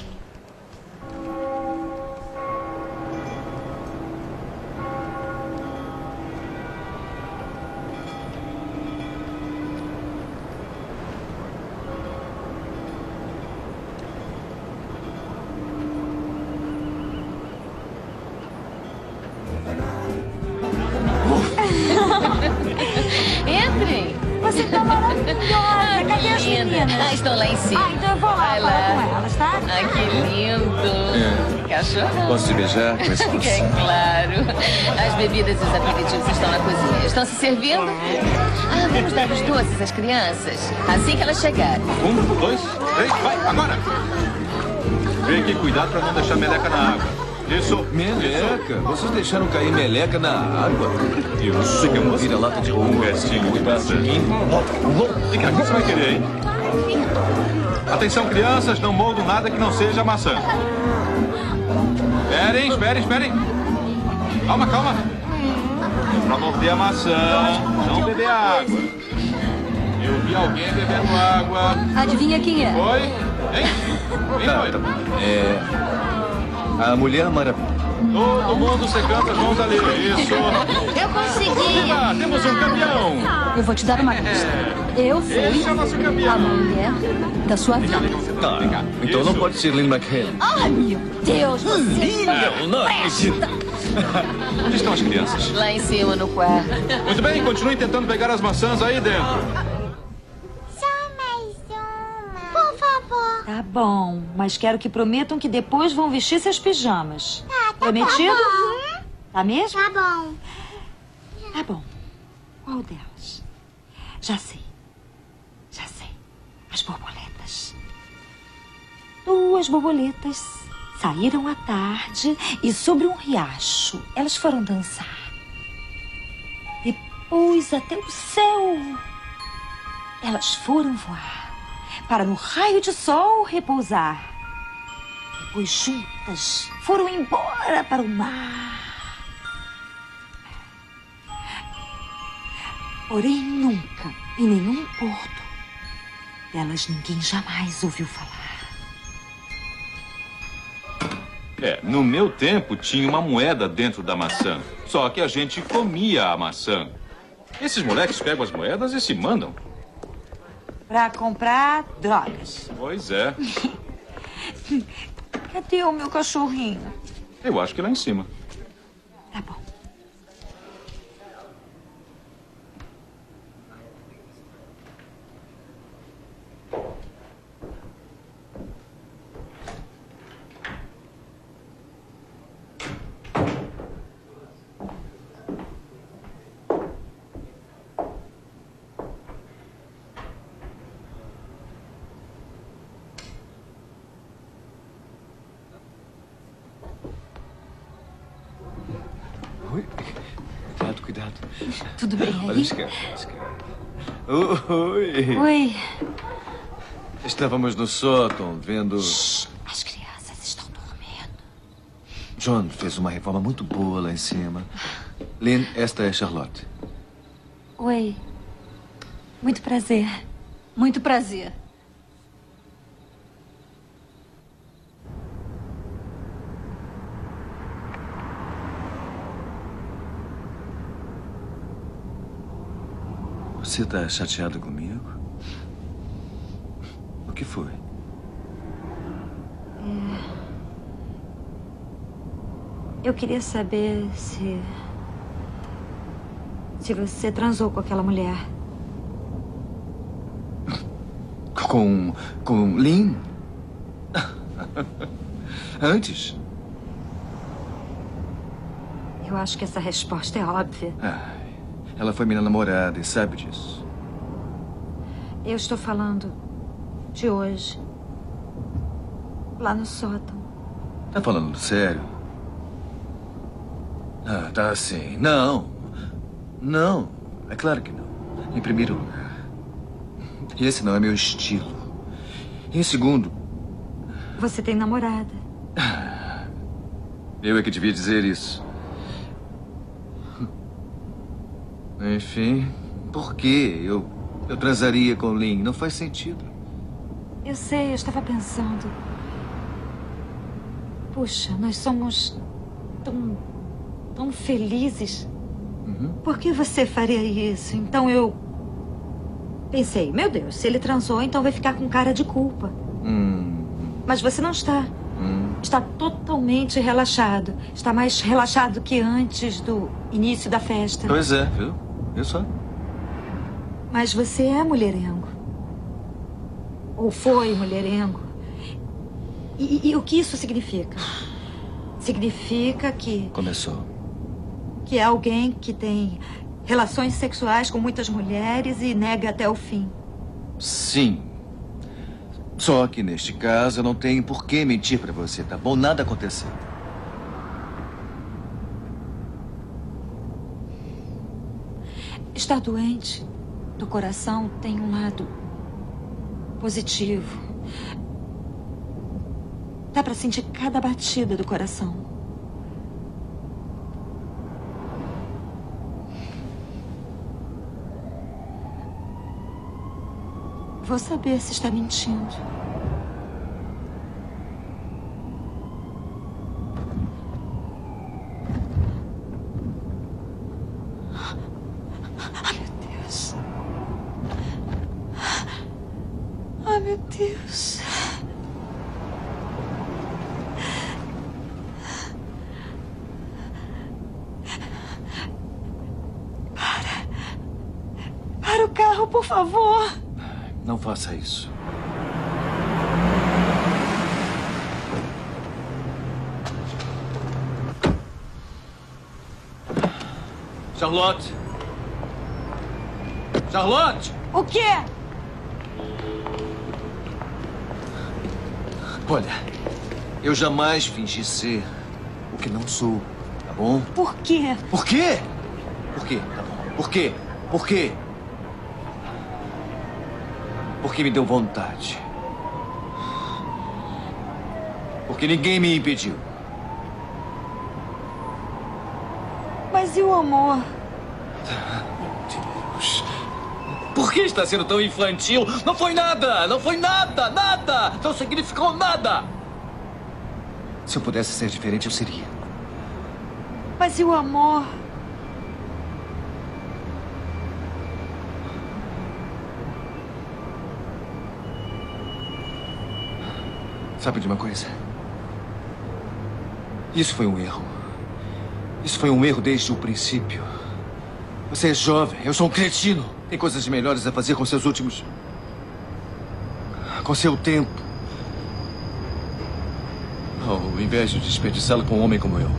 Entrem. Você tá maravilhosa. Cadê as meninas? Estão lá em cima. Então eu vou lá Vai falar com elas, tá? Ai, que lindo. Cachorro? Posso te beijar com esse É pulsão? claro. As bebidas e os aperitivos estão na cozinha. Estão se servindo? Vamos dar os doces às crianças. Assim que elas chegarem. 1, 2, 3, vai, agora! Vem aqui, cuidado pra não deixar meleca na água. Isso. Meleca? Vocês deixaram cair meleca na água? Eu sei que é uma vira-lata de rua. Um restinho de maçã. Vem cá, o que você vai querer, hein? Atenção, crianças, não moldam nada que não seja maçã. Esperem. Calma. É pra morder a maçã, não beber água. Eu vi alguém bebendo água. Adivinha quem é? Foi? Hein? Quem foi? A Mulher Maravilha. Todo mundo secando as mãos ali. Isso. Eu consegui. Viva, temos um campeão. Eu vou te dar uma pista. Eu fui Esse é o nosso campeão. a mulher da sua vida. Então não pode ser Lynn McHale. Ai, meu Deus, você Não acredito. Onde estão as crianças? Lá em cima, no quarto. Muito bem, continuem tentando pegar as maçãs aí dentro. Tá bom, mas quero que prometam que depois vão vestir seus pijamas. Tá Prometido? bom. Tá mesmo? Tá bom. Tá bom. Qual delas? Já sei. As borboletas. 2 borboletas saíram à tarde e sobre um riacho elas foram dançar. Depois até o céu. Elas foram voar para no raio de sol repousar. Depois juntas foram embora para o mar. Porém nunca, em nenhum porto, delas ninguém jamais ouviu falar. No meu tempo tinha uma moeda dentro da maçã. Só que a gente comia a maçã. Esses moleques pegam as moedas e se mandam. Pra comprar drogas. Pois é. Cadê o meu cachorrinho? Eu acho que lá em cima. Tá bom. Cuidado. Tudo bem Olha, aí? esquerda. Oi. Oi. Estávamos no sótão vendo... As crianças estão dormindo. John fez uma reforma muito boa lá em cima. Lynn, esta é Charlotte. Oi. Muito prazer. Muito prazer. Você está chateado comigo? O que foi? Eu queria saber se você transou com aquela mulher. Com Lynn? Antes? Eu acho que essa resposta é óbvia. Ela foi minha namorada e sabe disso. Eu estou falando de hoje. Lá no sótão. Tá falando sério? Ah, tá sim. Não. Não. É claro que não. Em primeiro lugar, esse não é meu estilo. Em segundo... Você tem namorada. Eu é que devia dizer isso. Enfim, por que eu transaria com Lynn? Não faz sentido. Eu sei, eu estava pensando. Puxa, nós somos tão felizes. Por que você faria isso? Então eu pensei, meu Deus, se ele transou, então vai ficar com cara de culpa. Mas você não está. Está totalmente relaxado. Está mais relaxado que antes do início da festa. Pois é, viu? Eu só. Mas você é mulherengo. Ou foi mulherengo. E o que isso significa? Significa que... Começou. Que é alguém que tem relações sexuais com muitas mulheres e nega até o fim. Sim. Só que neste caso eu não tenho por que mentir pra você, tá bom? Nada aconteceu. Estar doente do coração tem um lado positivo. Dá pra sentir cada batida do coração. Vou saber se está mentindo. Ai, meu Deus. Ai, meu Deus. Para o carro, por favor. Não faça isso. Charlotte! Charlotte! O quê? Olha, eu jamais fingi ser o que não sou, tá bom? Por quê? Por quê? Por quê? Tá bom. Por quê? Por quê? Porque me deu vontade. Porque ninguém me impediu. Mas e o amor? Deus. Por que está sendo tão infantil? Não foi nada! Não foi nada! Nada! Não significou nada! Se eu pudesse ser diferente, eu seria. Mas e o amor? Sabe de uma coisa? Isso foi um erro. Isso foi um erro desde o princípio. Você é jovem, eu sou um cretino. Tem coisas melhores a fazer com seus últimos... com seu tempo. Ao invés de desperdiçá-lo com um homem como eu.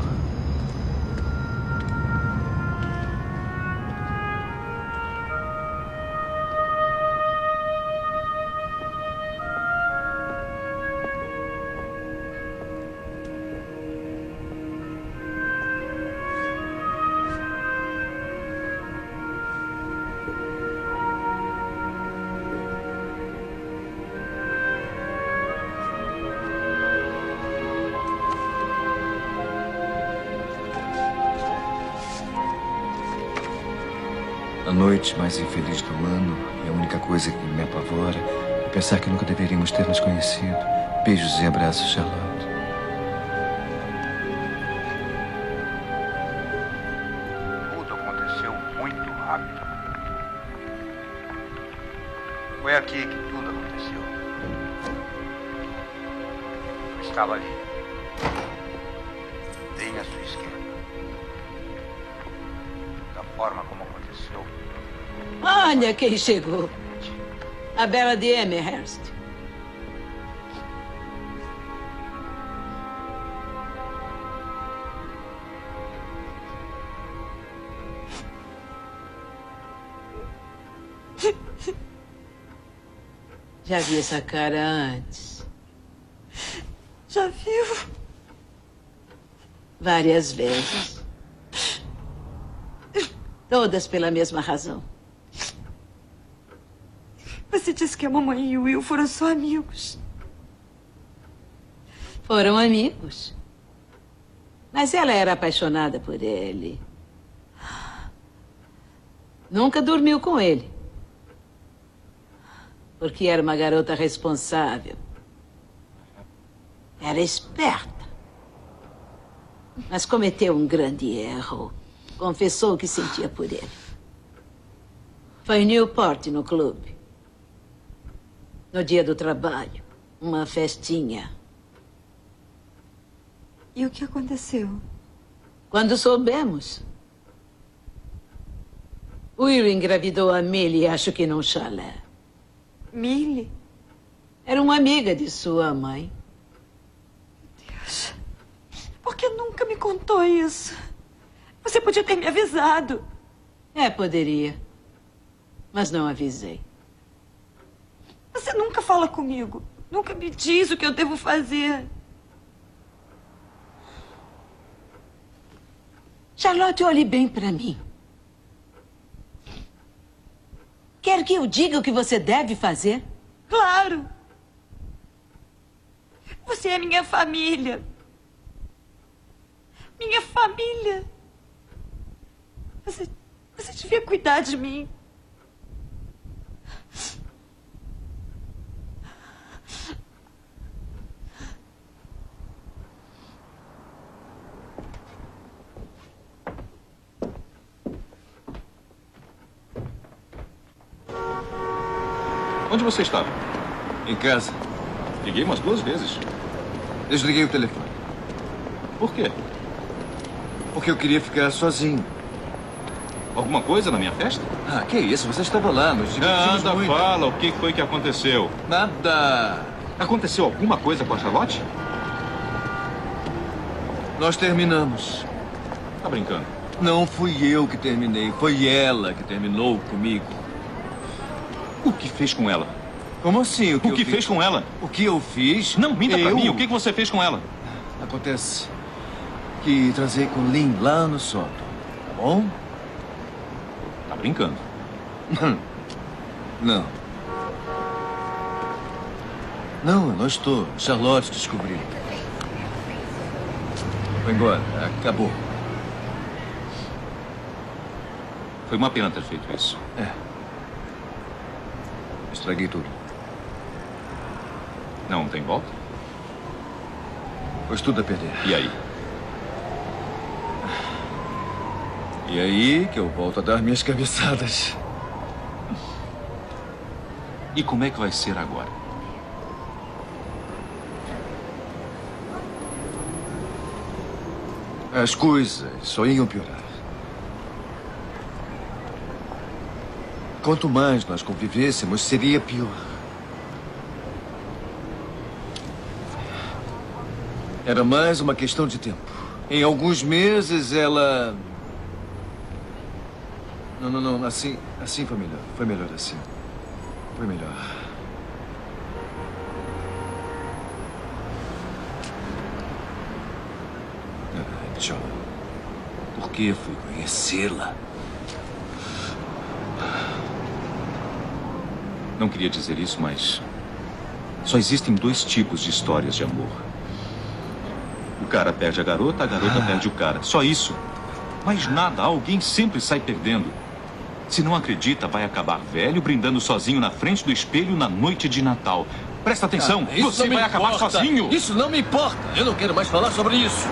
A noite mais infeliz do ano e a única coisa que me apavora é pensar que nunca deveríamos ter nos conhecido. Beijos e abraços, Charlotte. Tudo aconteceu muito rápido. Foi aqui que tudo aconteceu. Eu estava ali, bem à sua esquerda. Da forma como aconteceu. Olha quem chegou. A Bella de Amherst. Já vi essa cara antes. Já viu? Várias vezes. Todas pela mesma razão. Você disse que a mamãe e o Will foram só amigos. Foram amigos. Mas ela era apaixonada por ele. Nunca dormiu com ele. Porque era uma garota responsável. Era esperta. Mas cometeu um grande erro. Confessou o que sentia por ele. Foi em Newport, no clube. No dia do trabalho. Uma festinha. E o que aconteceu? Quando soubemos. Will engravidou a Millie, acho que num chalé. Millie? Era uma amiga de sua mãe. Deus. Por que nunca me contou isso? Você podia ter me avisado. Poderia. Mas não avisei. Você nunca fala comigo. Nunca me diz o que eu devo fazer. Charlotte, olhe bem para mim. Quer que eu diga o que você deve fazer? Claro. Você é minha família. Minha família. Você devia cuidar de mim. Onde você estava? Em casa. Liguei umas 2 vezes. Desliguei o telefone. Por quê? Porque eu queria ficar sozinho. Alguma coisa na minha festa? Ah, que isso? Você estava lá, nos divertimos Anda, muito. fala, o que foi que aconteceu? Nada. Aconteceu alguma coisa com a Charlotte? Nós terminamos. Tá brincando? Não fui eu que terminei, foi ela que terminou comigo. O que fez com ela? Como assim? O que fez com ela? O que eu fiz? Não, minta pra mim. O que você fez com ela? Acontece que transei com Lynn lá no sótão, tá bom? Tá brincando? Não. Não, eu não estou. Charlotte descobriu. Foi embora. Acabou. Foi uma pena ter feito isso. Estraguei tudo. Não tem volta? Pôs tudo a perder. E aí? E aí que eu volto a dar minhas cabeçadas. E como é que vai ser agora? As coisas só iam piorar. Quanto mais nós convivêssemos, seria pior. Era mais uma questão de tempo. Em alguns meses, ela... Não. Assim foi melhor. Foi melhor assim. Foi melhor. John, por que fui conhecê-la? Não queria dizer isso, mas... só existem 2 tipos de histórias de amor. O cara perde a garota perde o cara. Só isso. Mais nada. Alguém sempre sai perdendo. Se não acredita, vai acabar velho, brindando sozinho na frente do espelho na noite de Natal. Presta atenção. Você vai acabar sozinho. Isso não me importa. Eu não quero mais falar sobre isso.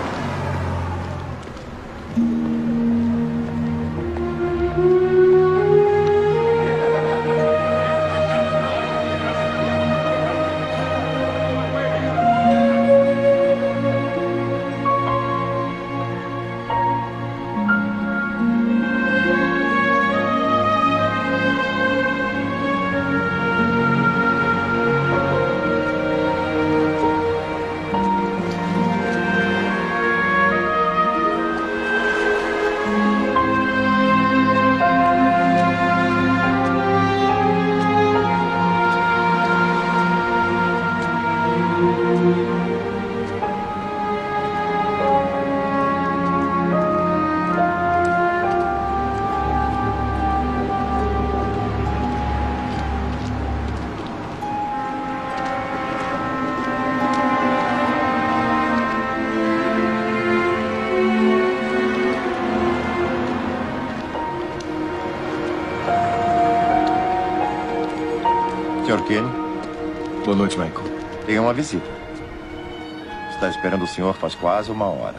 Sr. Kenny. Boa noite, Michael. Tem uma visita. Está esperando o senhor faz quase uma hora.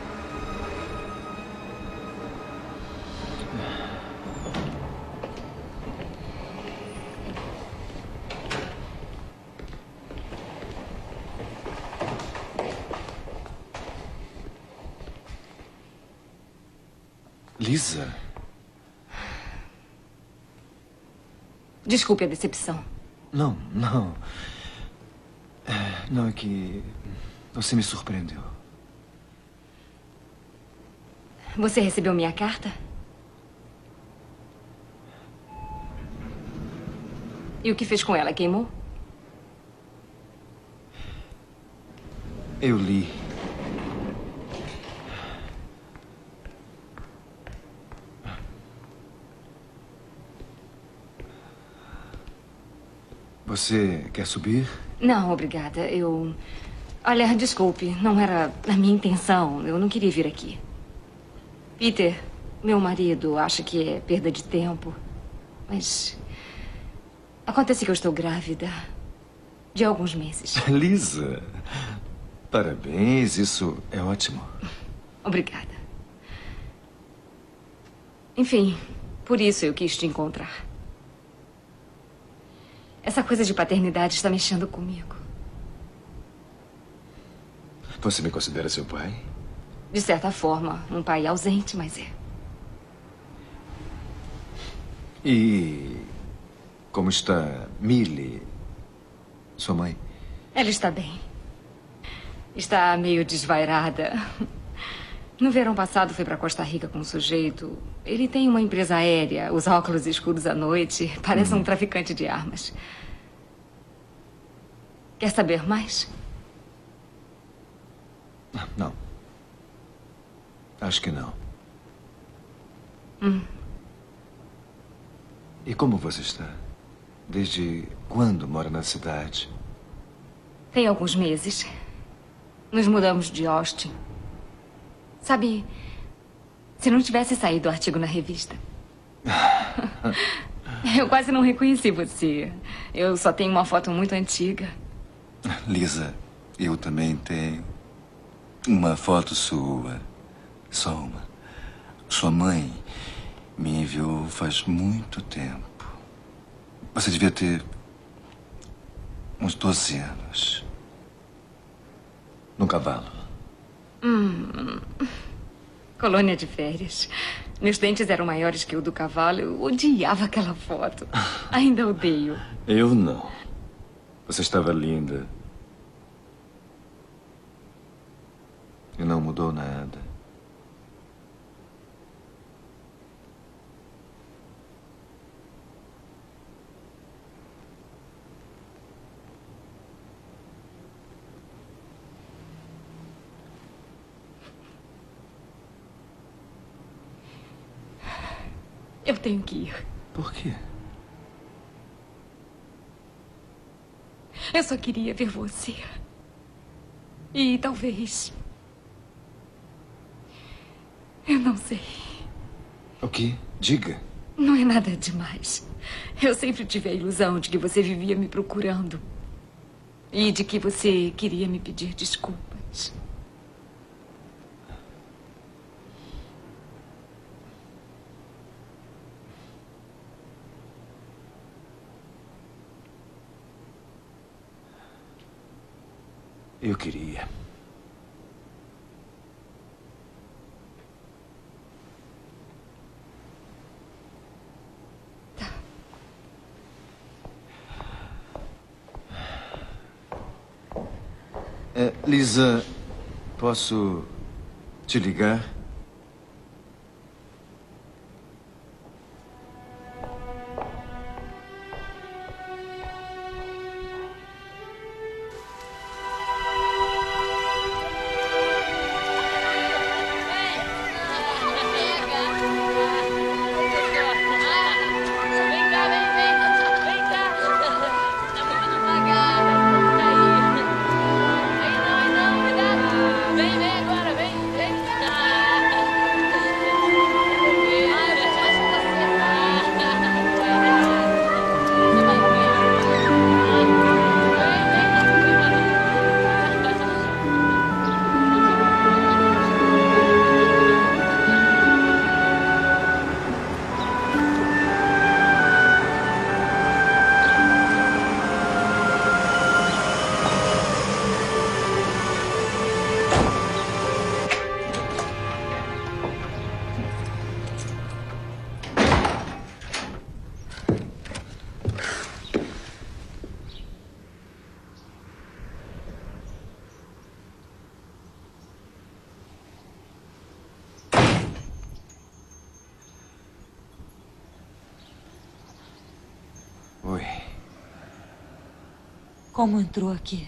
Lisa? Desculpe a decepção. Não. Não, é que você me surpreendeu. Você recebeu minha carta? E o que fez com ela? Queimou? Eu li. Você quer subir? Não, obrigada. Olha, desculpe, não era a minha intenção. Eu não queria vir aqui. Peter, meu marido, acha que é perda de tempo. Mas acontece que eu estou grávida de alguns meses. Lisa, parabéns, isso é ótimo. Obrigada. Enfim, por isso eu quis te encontrar. Essa coisa de paternidade está mexendo comigo. Você me considera seu pai? De certa forma, um pai ausente, mas é. E como está Millie, sua mãe? Ela está bem. Está meio desvairada. No verão passado, fui para Costa Rica com um sujeito. Ele tem uma empresa aérea, usa óculos escuros à noite. Parece um traficante de armas. Quer saber mais? Não. Acho que não. E como você está? Desde quando mora na cidade? Tem alguns meses. Nos mudamos de Austin. Sabe, se não tivesse saído o artigo na revista. Eu quase não reconheci você. Eu só tenho uma foto muito antiga. Lisa, eu também tenho uma foto sua. Só uma. Sua mãe me enviou faz muito tempo. Você devia ter uns 12 anos. Num cavalo. Colônia de férias. Meus dentes eram maiores que o do cavalo. Eu odiava aquela foto. Ainda odeio. Eu não. Você estava linda. E não mudou nada. Eu tenho que ir. Por quê? Eu só queria ver você. E talvez... Eu não sei. O quê? Diga. Não é nada demais. Eu sempre tive a ilusão de que você vivia me procurando. E de que você queria me pedir desculpas. Eu queria. Lisa, posso te ligar? Vem agora, vem. Como entrou aqui?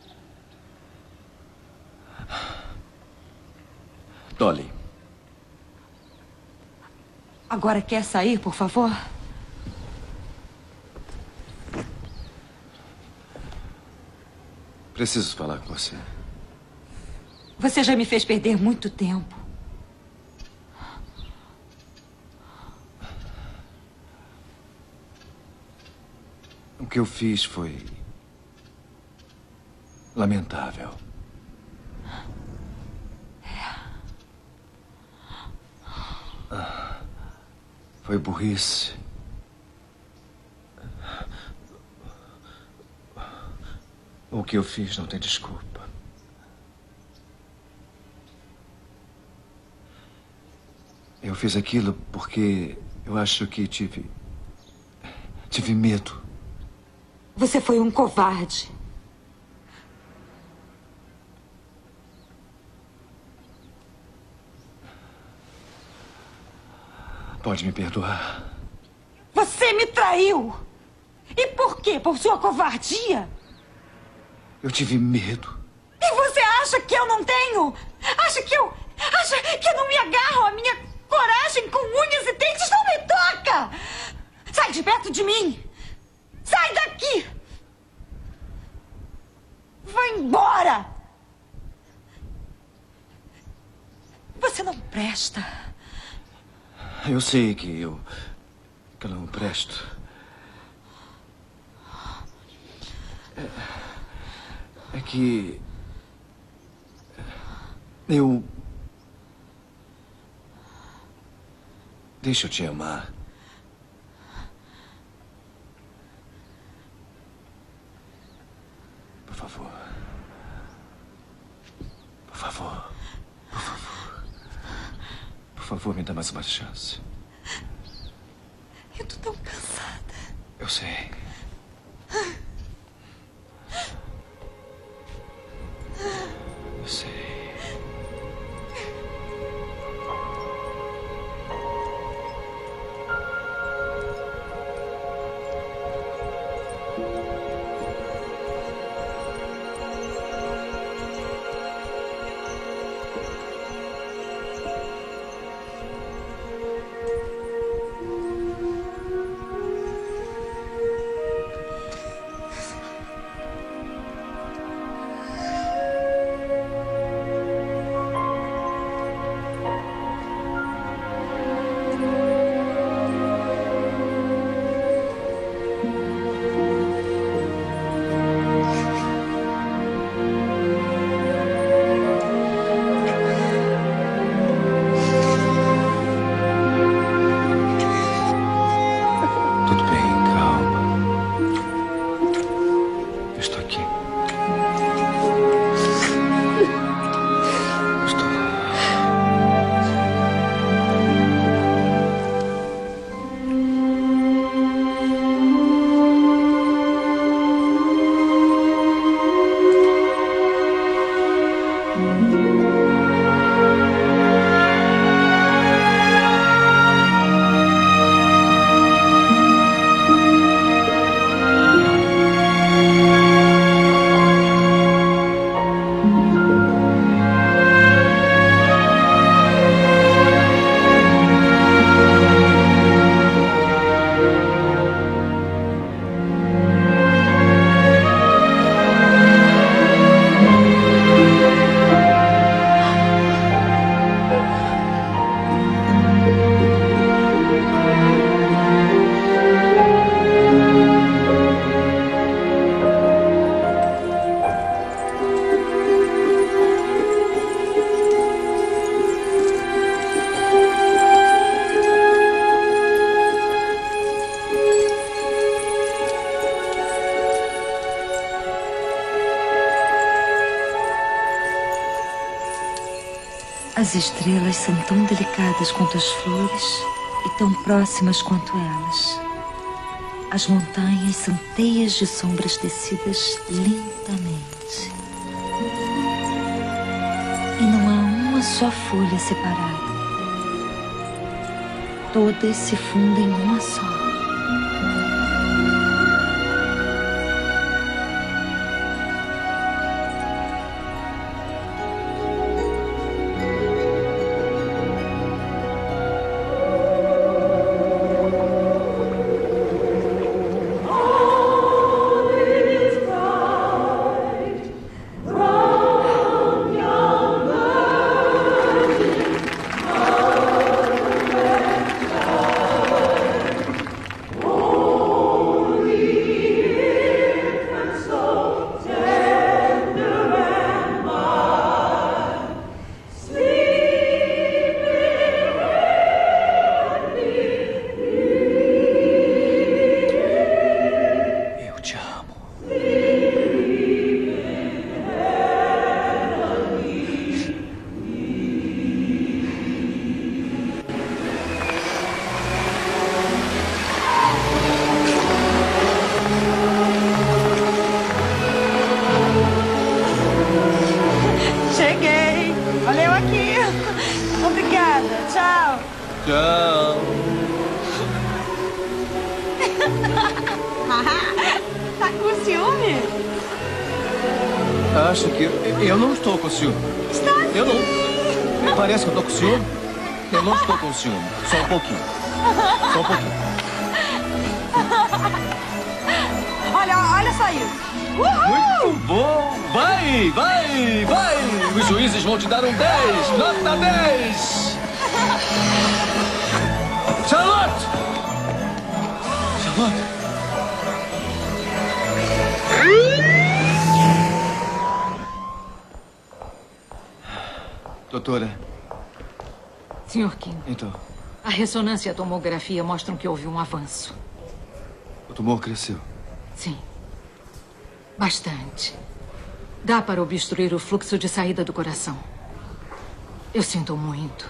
Dolly. Agora quer sair, por favor? Preciso falar com você. Você já me fez perder muito tempo. O que eu fiz foi lamentável. Foi burrice. O que eu fiz não tem desculpa. Eu fiz aquilo porque eu acho que tive medo. Você foi um covarde. Pode me perdoar. Você me traiu! E por quê? Por sua covardia? Eu tive medo. E você acha que eu não tenho? Acha que eu não me agarro? A minha coragem com unhas e dentes não me toca! Sai de perto de mim! Sai daqui! Vai embora! Você não presta. Eu sei que eu não presto. É que eu... Deixa eu te amar. Por favor. Por favor. Por favor. Por favor, me dá mais uma chance. Eu tô tão cansada. Eu sei. Eu sei. As estrelas são tão delicadas quanto as flores e tão próximas quanto elas. As montanhas são teias de sombras tecidas lentamente. E não há uma só folha separada. Todas se fundem em uma só. Tchau. Tá com ciúme? Acho que eu não estou com ciúme. Está? Eu não. Parece que eu estou com ciúme. Eu não estou com ciúme. Só um pouquinho. Só um pouquinho. Olha só isso. Muito bom. Vai, vai, vai. Os juízes vão te dar um 10. Nota 10. Charlotte! Charlotte! Doutora. Sr. King. Então, A ressonância e a tomografia mostram que houve um avanço. o tumor cresceu. Sim. Bastante. Dá para obstruir o fluxo de saída do coração. Eu sinto muito.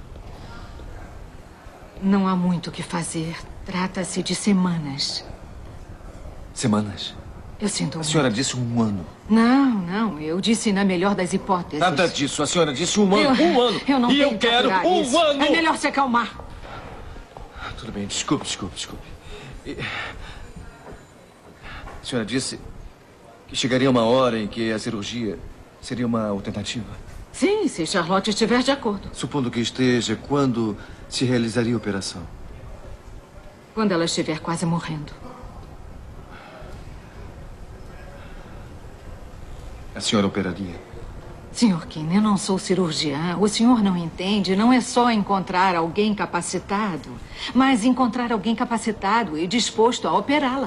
Não há muito o que fazer. Trata-se de semanas. Semanas? Eu sinto A muito. senhora disse 1 ano. Não. Eu disse na melhor das hipóteses. Nada disso. A senhora disse 1 ano. 1 ano. Eu não e tenho eu que quero aturar 1 isso. ano. É melhor se acalmar. Tudo bem. Desculpe. A senhora disse que chegaria uma hora em que a cirurgia seria uma alternativa. Sim, se Charlotte estiver de acordo. Supondo que esteja, quando se realizaria a operação? Quando ela estiver quase morrendo. A senhora operaria? Sr. King, eu não sou cirurgiã. O senhor não entende. Não é só encontrar alguém capacitado, mas encontrar alguém capacitado e disposto a operá-la.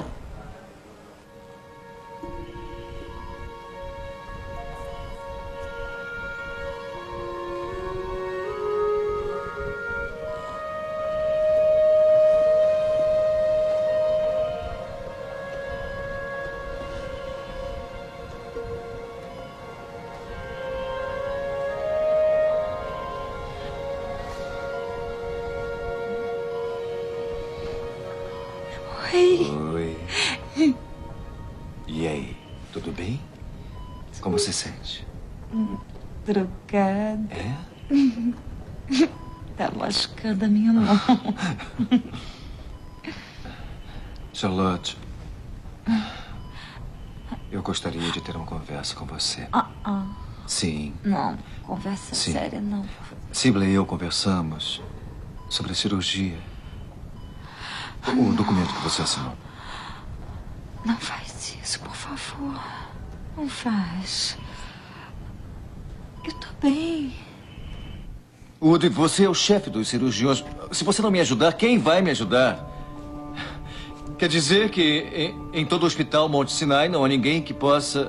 Oi. E aí, tudo bem? Como você sente? Drogada. É? Tá machucando a minha mão. Charlotte, eu gostaria de ter uma conversa com você. Sim. Não, conversa Sim. séria não. Sibyl e eu conversamos sobre a cirurgia. O documento que você assinou. Não faz isso, por favor. Não faz. Eu tô bem. Woody, você é o chefe dos cirurgiões. Se você não me ajudar, quem vai me ajudar? Quer dizer que em todo o hospital Monte Sinai não há ninguém que possa...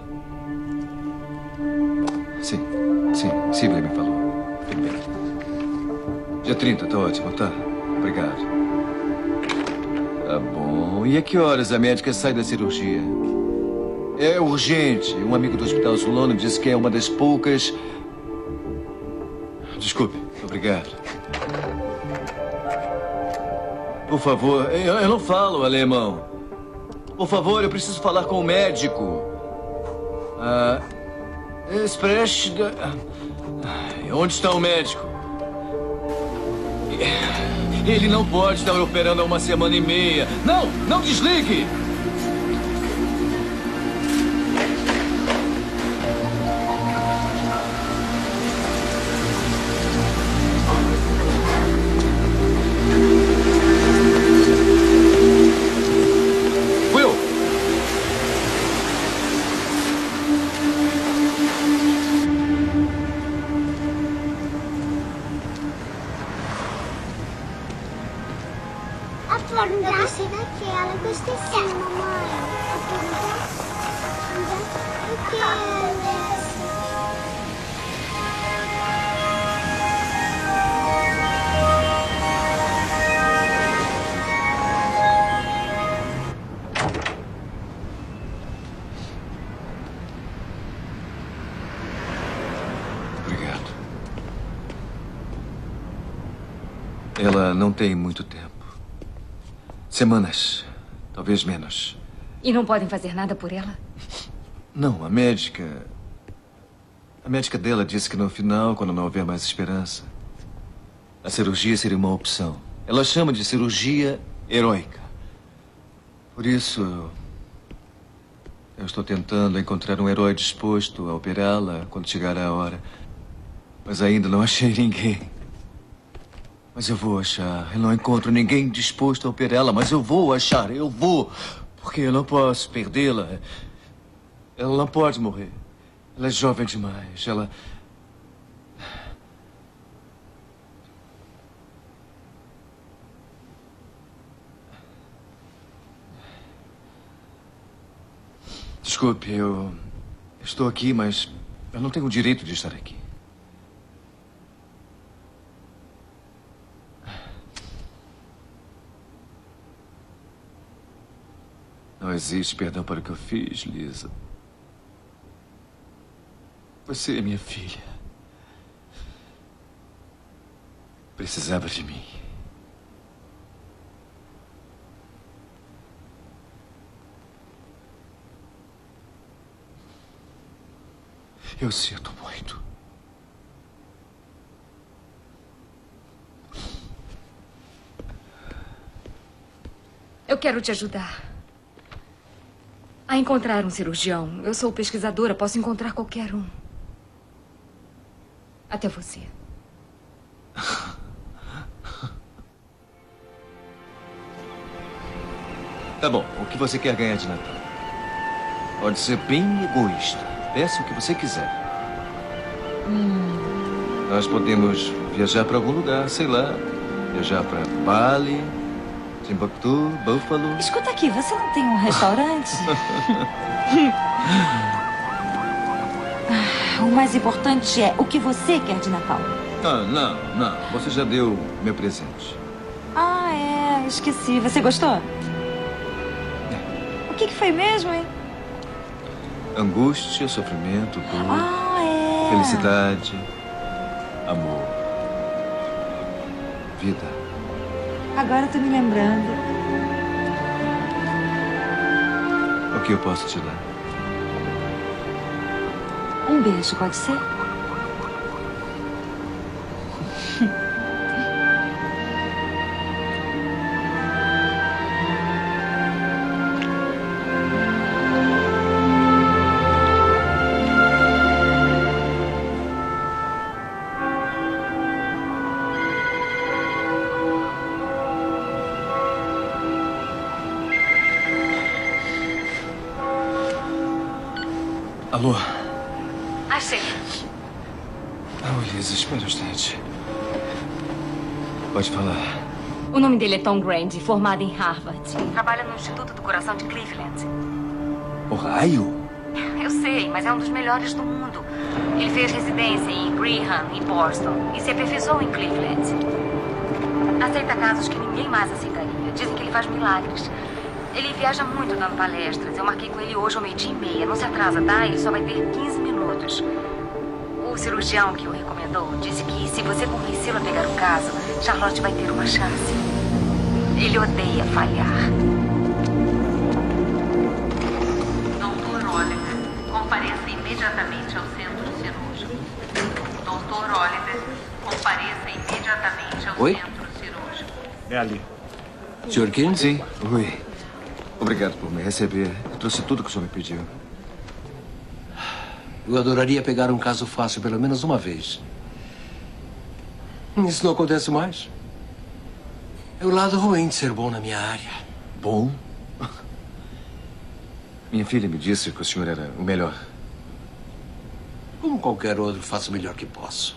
Sim, Sibyl me falou. Tudo bem. Dia 30, tá ótimo, tá? Obrigado. Tá bom. E a que horas a médica sai da cirurgia? É urgente. Um amigo do Hospital Solano disse que é uma das poucas... Desculpe. Obrigado. Por favor, eu não falo alemão. Por favor, eu preciso falar com o médico. Spreche... Onde está o médico? Ele não pode estar operando há 1 semana e meia. Não desligue! Will! A forma deve ser daquela que eu esqueci, mamãe. A forma daquela. Obrigado. Ela não tem muito tempo. Semanas, talvez menos. E não podem fazer nada por ela? Não, a médica... A médica dela disse que no final, quando não houver mais esperança, A cirurgia seria uma opção. Ela chama de cirurgia heróica. Por isso, eu estou tentando encontrar um herói disposto a operá-la quando chegar a hora. Mas ainda não achei ninguém. Mas eu vou achar. Eu não encontro ninguém disposto a operá-la, mas eu vou achar. Eu vou. Porque eu não posso perdê-la. Ela não pode morrer. Ela é jovem demais. Ela... Desculpe, eu estou aqui, mas eu não tenho o direito de estar aqui. Não existe perdão para o que eu fiz, Lisa. Você é minha filha. Precisava de mim. Eu sinto muito. Eu quero te ajudar a encontrar um cirurgião. Eu sou pesquisadora, posso encontrar qualquer um. Até você. Tá bom, o que você quer ganhar de Natal? Pode ser bem egoísta. Peça o que você quiser. Nós podemos viajar para algum lugar, sei lá. Viajar para Bali, Timbuktu, Buffalo. Escuta aqui, você não tem um restaurante? O mais importante é o que você quer de Natal. Não. Você já deu meu presente. Ah, é. Esqueci. Você gostou? O que foi mesmo, hein? Angústia, sofrimento, dor. Ah, é. Felicidade, amor, vida. Agora eu tô me lembrando. O que eu posso te dar? Um beijo, pode ser? Alô? Achei. Lisa, espera um instante. Pode falar. O nome dele é Tom Grande, formado em Harvard. Trabalha no Instituto do Coração de Cleveland. Ohio? Eu sei, mas é um dos melhores do mundo. Ele fez residência em Brigham e Boston e se aperfeiçoou em Cleveland. Aceita casos que ninguém mais aceitaria. Dizem que ele faz milagres. Ele viaja muito dando palestras. Eu marquei com ele hoje ao 12:30. Não se atrasa, tá? Ele só vai ter 15 minutos. O cirurgião que o recomendou disse que se você convencê-lo a pegar o caso, Charlotte vai ter uma chance. Ele odeia falhar. Dr. Oliver, compareça imediatamente ao centro cirúrgico. Dr. Oliver, compareça imediatamente ao centro cirúrgico. É ali. Sr. King? Sim. Oi. Obrigado por me receber. Eu trouxe tudo que o senhor me pediu. Eu adoraria pegar um caso fácil pelo menos uma vez. Isso não acontece mais. É o lado ruim de ser bom na minha área. Bom? Minha filha me disse que o senhor era o melhor. Como qualquer outro, faço o melhor que posso.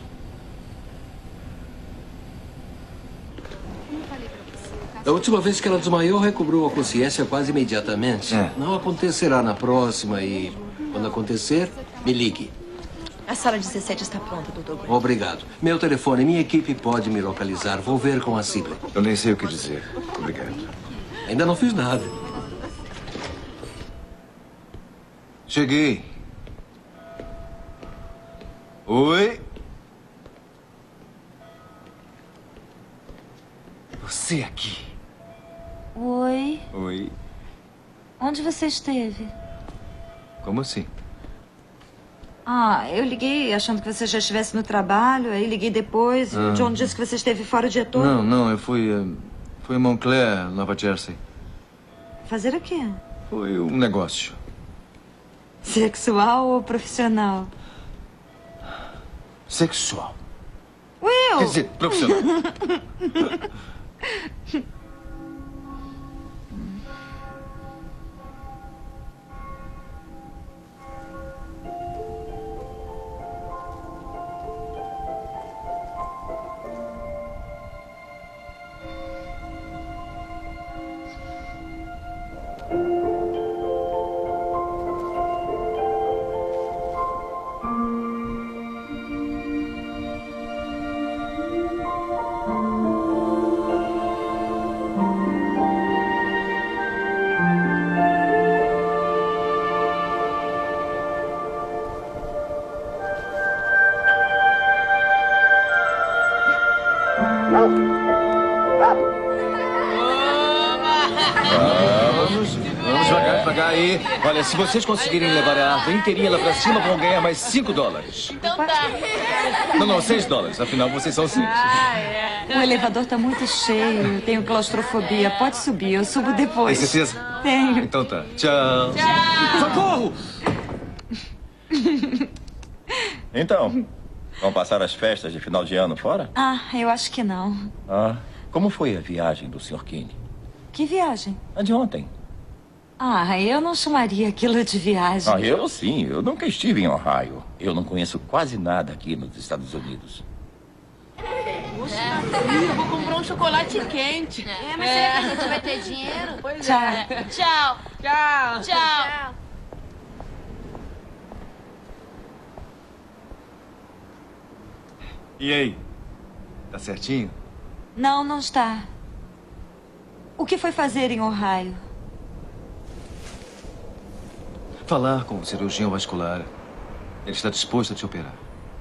Da última vez que ela desmaiou, recobrou a consciência quase imediatamente. Não acontecerá na próxima e, quando acontecer, me ligue. A sala 17 está pronta, Dr. Grant. Obrigado. Meu telefone, minha equipe pode me localizar. Vou ver com a Sibley. Eu nem sei o que dizer. Obrigado. Ainda não fiz nada. Cheguei. Oi? Você aqui. Oi. Oi. Onde você esteve? Como assim? Eu liguei achando que você já estivesse no trabalho, aí liguei depois. O John disse que você esteve fora o dia todo. Não, eu fui em Montclair, Nova Jersey. Fazer o quê? Foi um negócio. Sexual ou profissional? Sexual. Will! Quer dizer, profissional. Vamos devagar aí. Olha, se vocês conseguirem levar a árvore inteirinha lá pra cima, vão ganhar mais $5. Então tá. Não, $6. Afinal, vocês são 5. O elevador tá muito cheio. Eu tenho claustrofobia. Pode subir, eu subo depois. Tem certeza? Tenho. Então tá. Tchau. Socorro! Então, vão passar as festas de final de ano fora? Eu acho que não. Como foi a viagem do Sr. Kinney? Que viagem? A de ontem. Eu não chamaria aquilo de viagem. Eu sim. Eu nunca estive em Ohio. Eu não conheço quase nada aqui nos Estados Unidos. Puxa, eu vou comprar um chocolate quente. Mas será que a gente vai ter dinheiro? Pois Tchau. é. Tchau. Tchau. Tchau. E aí? Tá certinho? Não, não está. O que foi fazer em Ohio? Falar com o cirurgião vascular. Ele está disposto a te operar.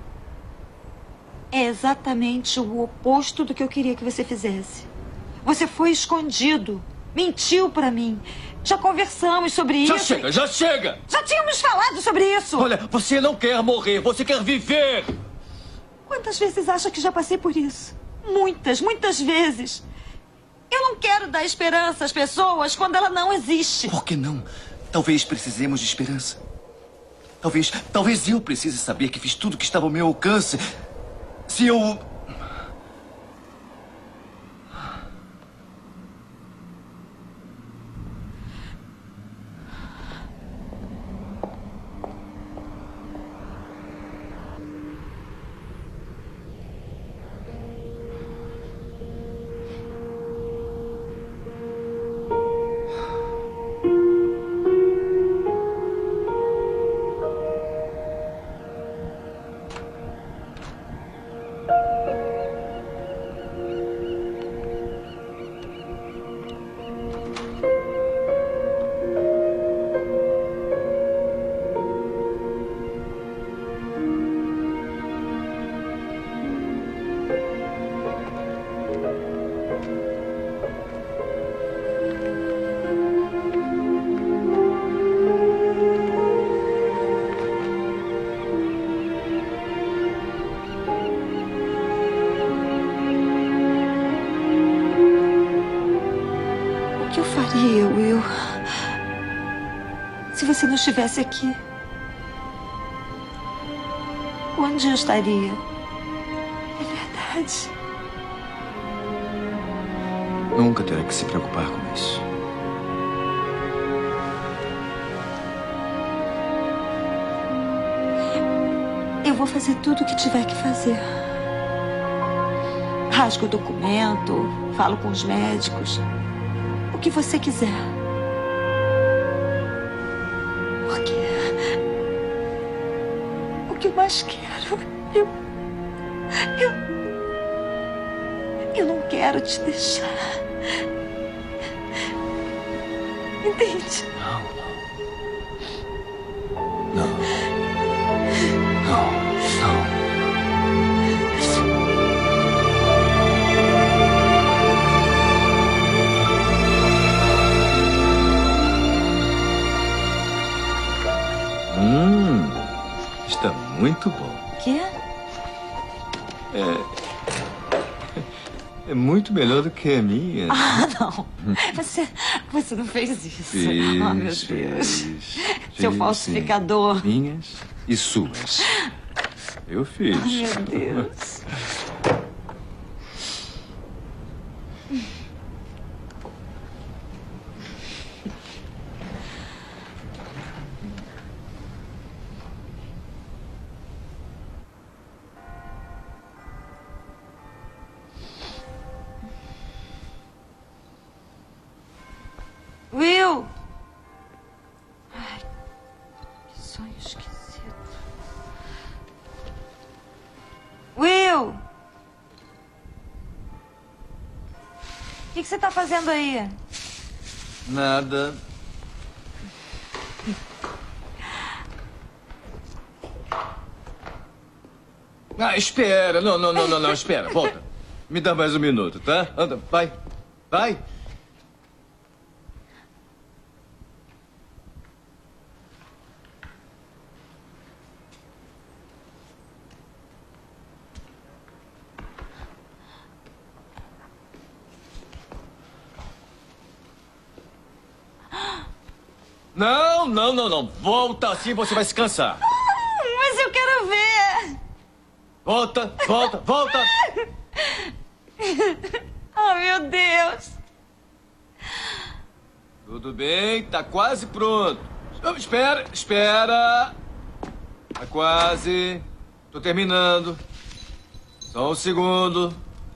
É exatamente o oposto do que eu queria que você fizesse. Você foi escondido. Mentiu pra mim. Já conversamos sobre isso. Já chega! Já tínhamos falado sobre isso. Olha, você não quer morrer, você quer viver! Quantas vezes acha que já passei por isso? Muitas, muitas vezes. Eu não quero dar esperança às pessoas quando ela não existe. Por que não? Talvez precisemos de esperança. Talvez eu precise saber que fiz tudo que estava ao meu alcance. Se eu... O que eu faria, Will? Se você não estivesse aqui? Onde eu estaria? É verdade. Nunca terá que se preocupar com isso. Eu vou fazer tudo o que tiver que fazer. Rasgo o documento, falo com os médicos. O que você quiser. Porque o que eu mais quero, eu não quero te deixar. Entende? Está muito bom. Quê? É muito melhor do que a minha. Ah, não. Você não fez isso. Fiz, oh, meu Deus. Seu falsificador. Sim. Minhas e suas. Eu fiz. Oh, meu Deus. Will! Ai, que sonho esquisito. Will! O que você está fazendo aí? Nada. Ah, espera. Não, espera. Volta. Me dá mais um minuto, tá? Anda, vai. Vai. Não. Volta, assim você vai se cansar. Mas eu quero ver. Volta. Oh, meu Deus. Tudo bem, tá quase pronto. Espera. Tá quase. Tô terminando. Só um segundo.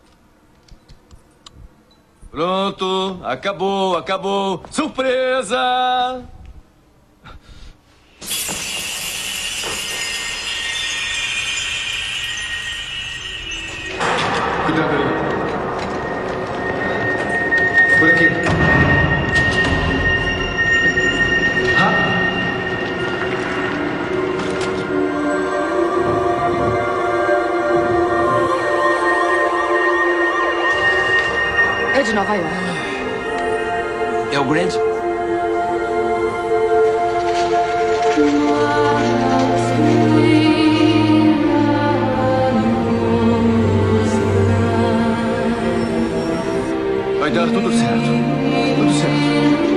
Pronto, acabou. Surpresa! Cuidado aí. Por aqui. É de Nova York. É o Grant? Vai dar tudo certo. Tudo certo.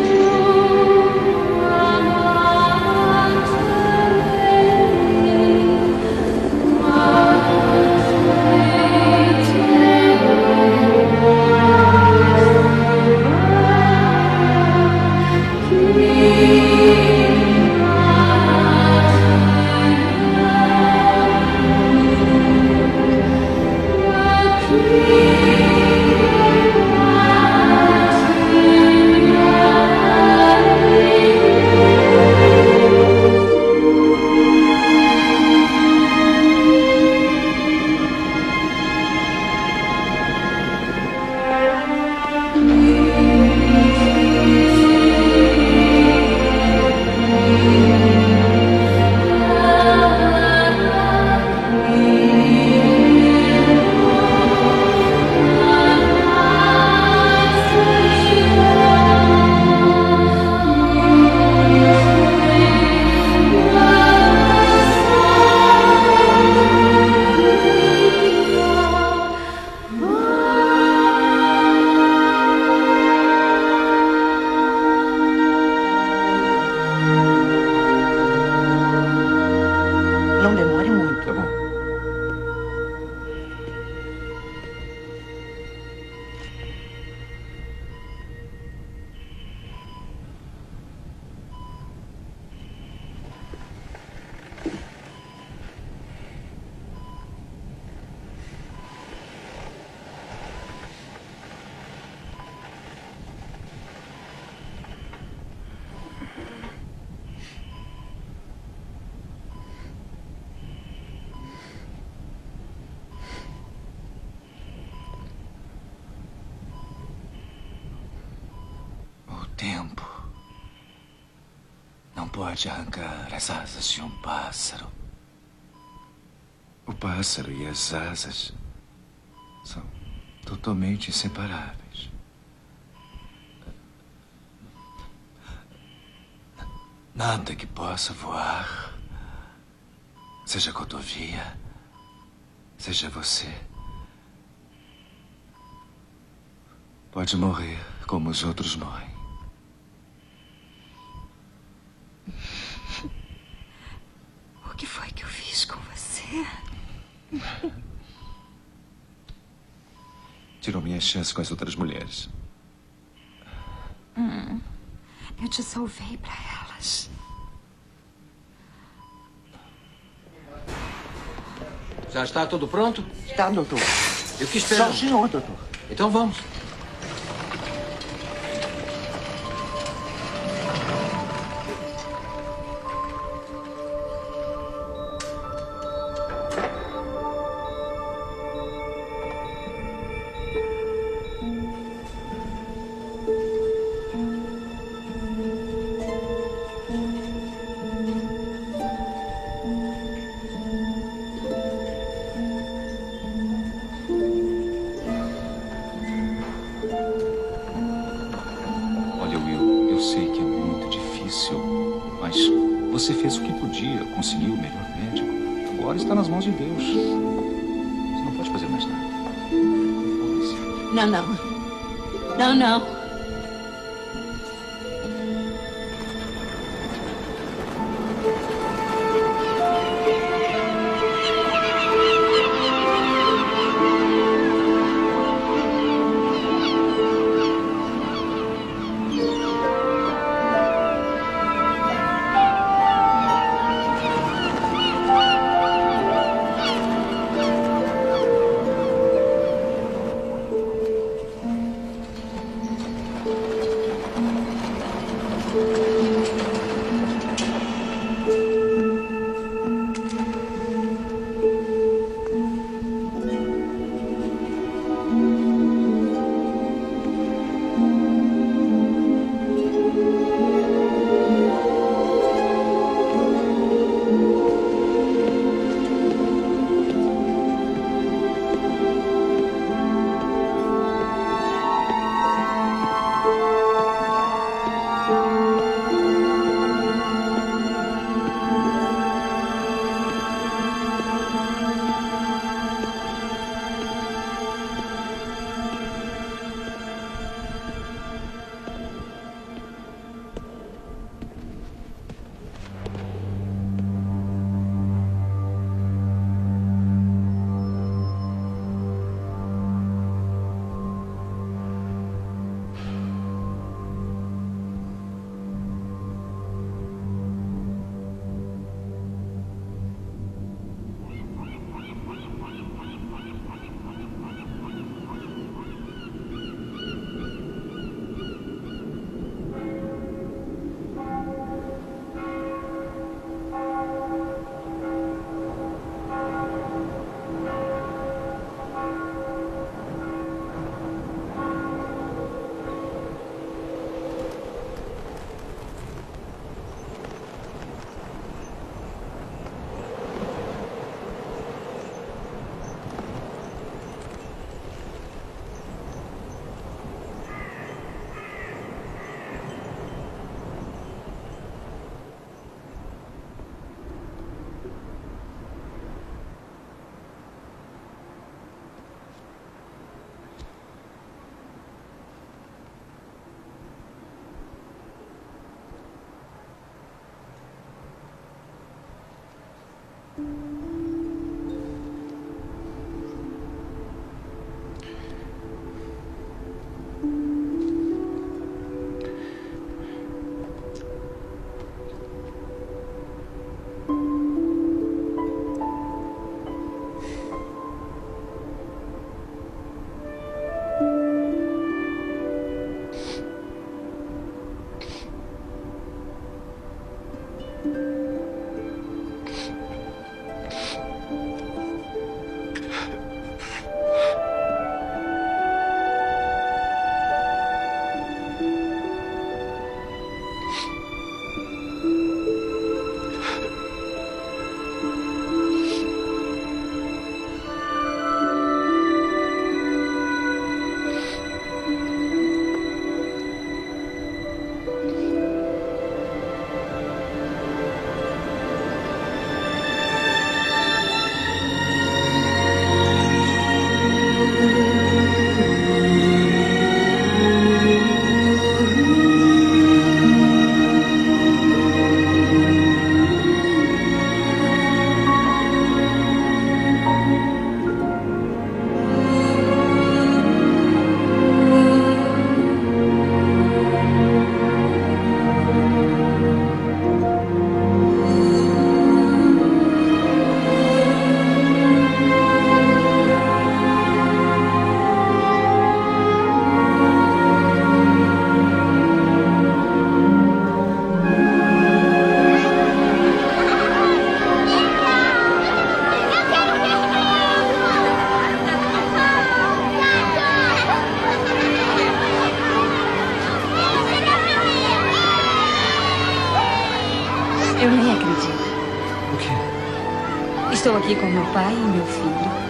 Tempo não pode arrancar as asas de um pássaro. O pássaro e as asas são totalmente inseparáveis. Nada que possa voar Seja a rodovia, seja você. Pode morrer como os outros morrem. O que foi que eu fiz com você? Tirou minha chance com as outras mulheres. Eu te salvei para elas. Já está tudo pronto? Está, doutor. Eu que espero. Só o senhor, doutor. Então vamos. Olha, Will, eu sei que é muito difícil, mas você fez o que podia, conseguiu o melhor médico. Agora está nas mãos de Deus. Você não pode fazer mais nada. Não, não. Não, não. Estou aqui com meu pai e meu filho.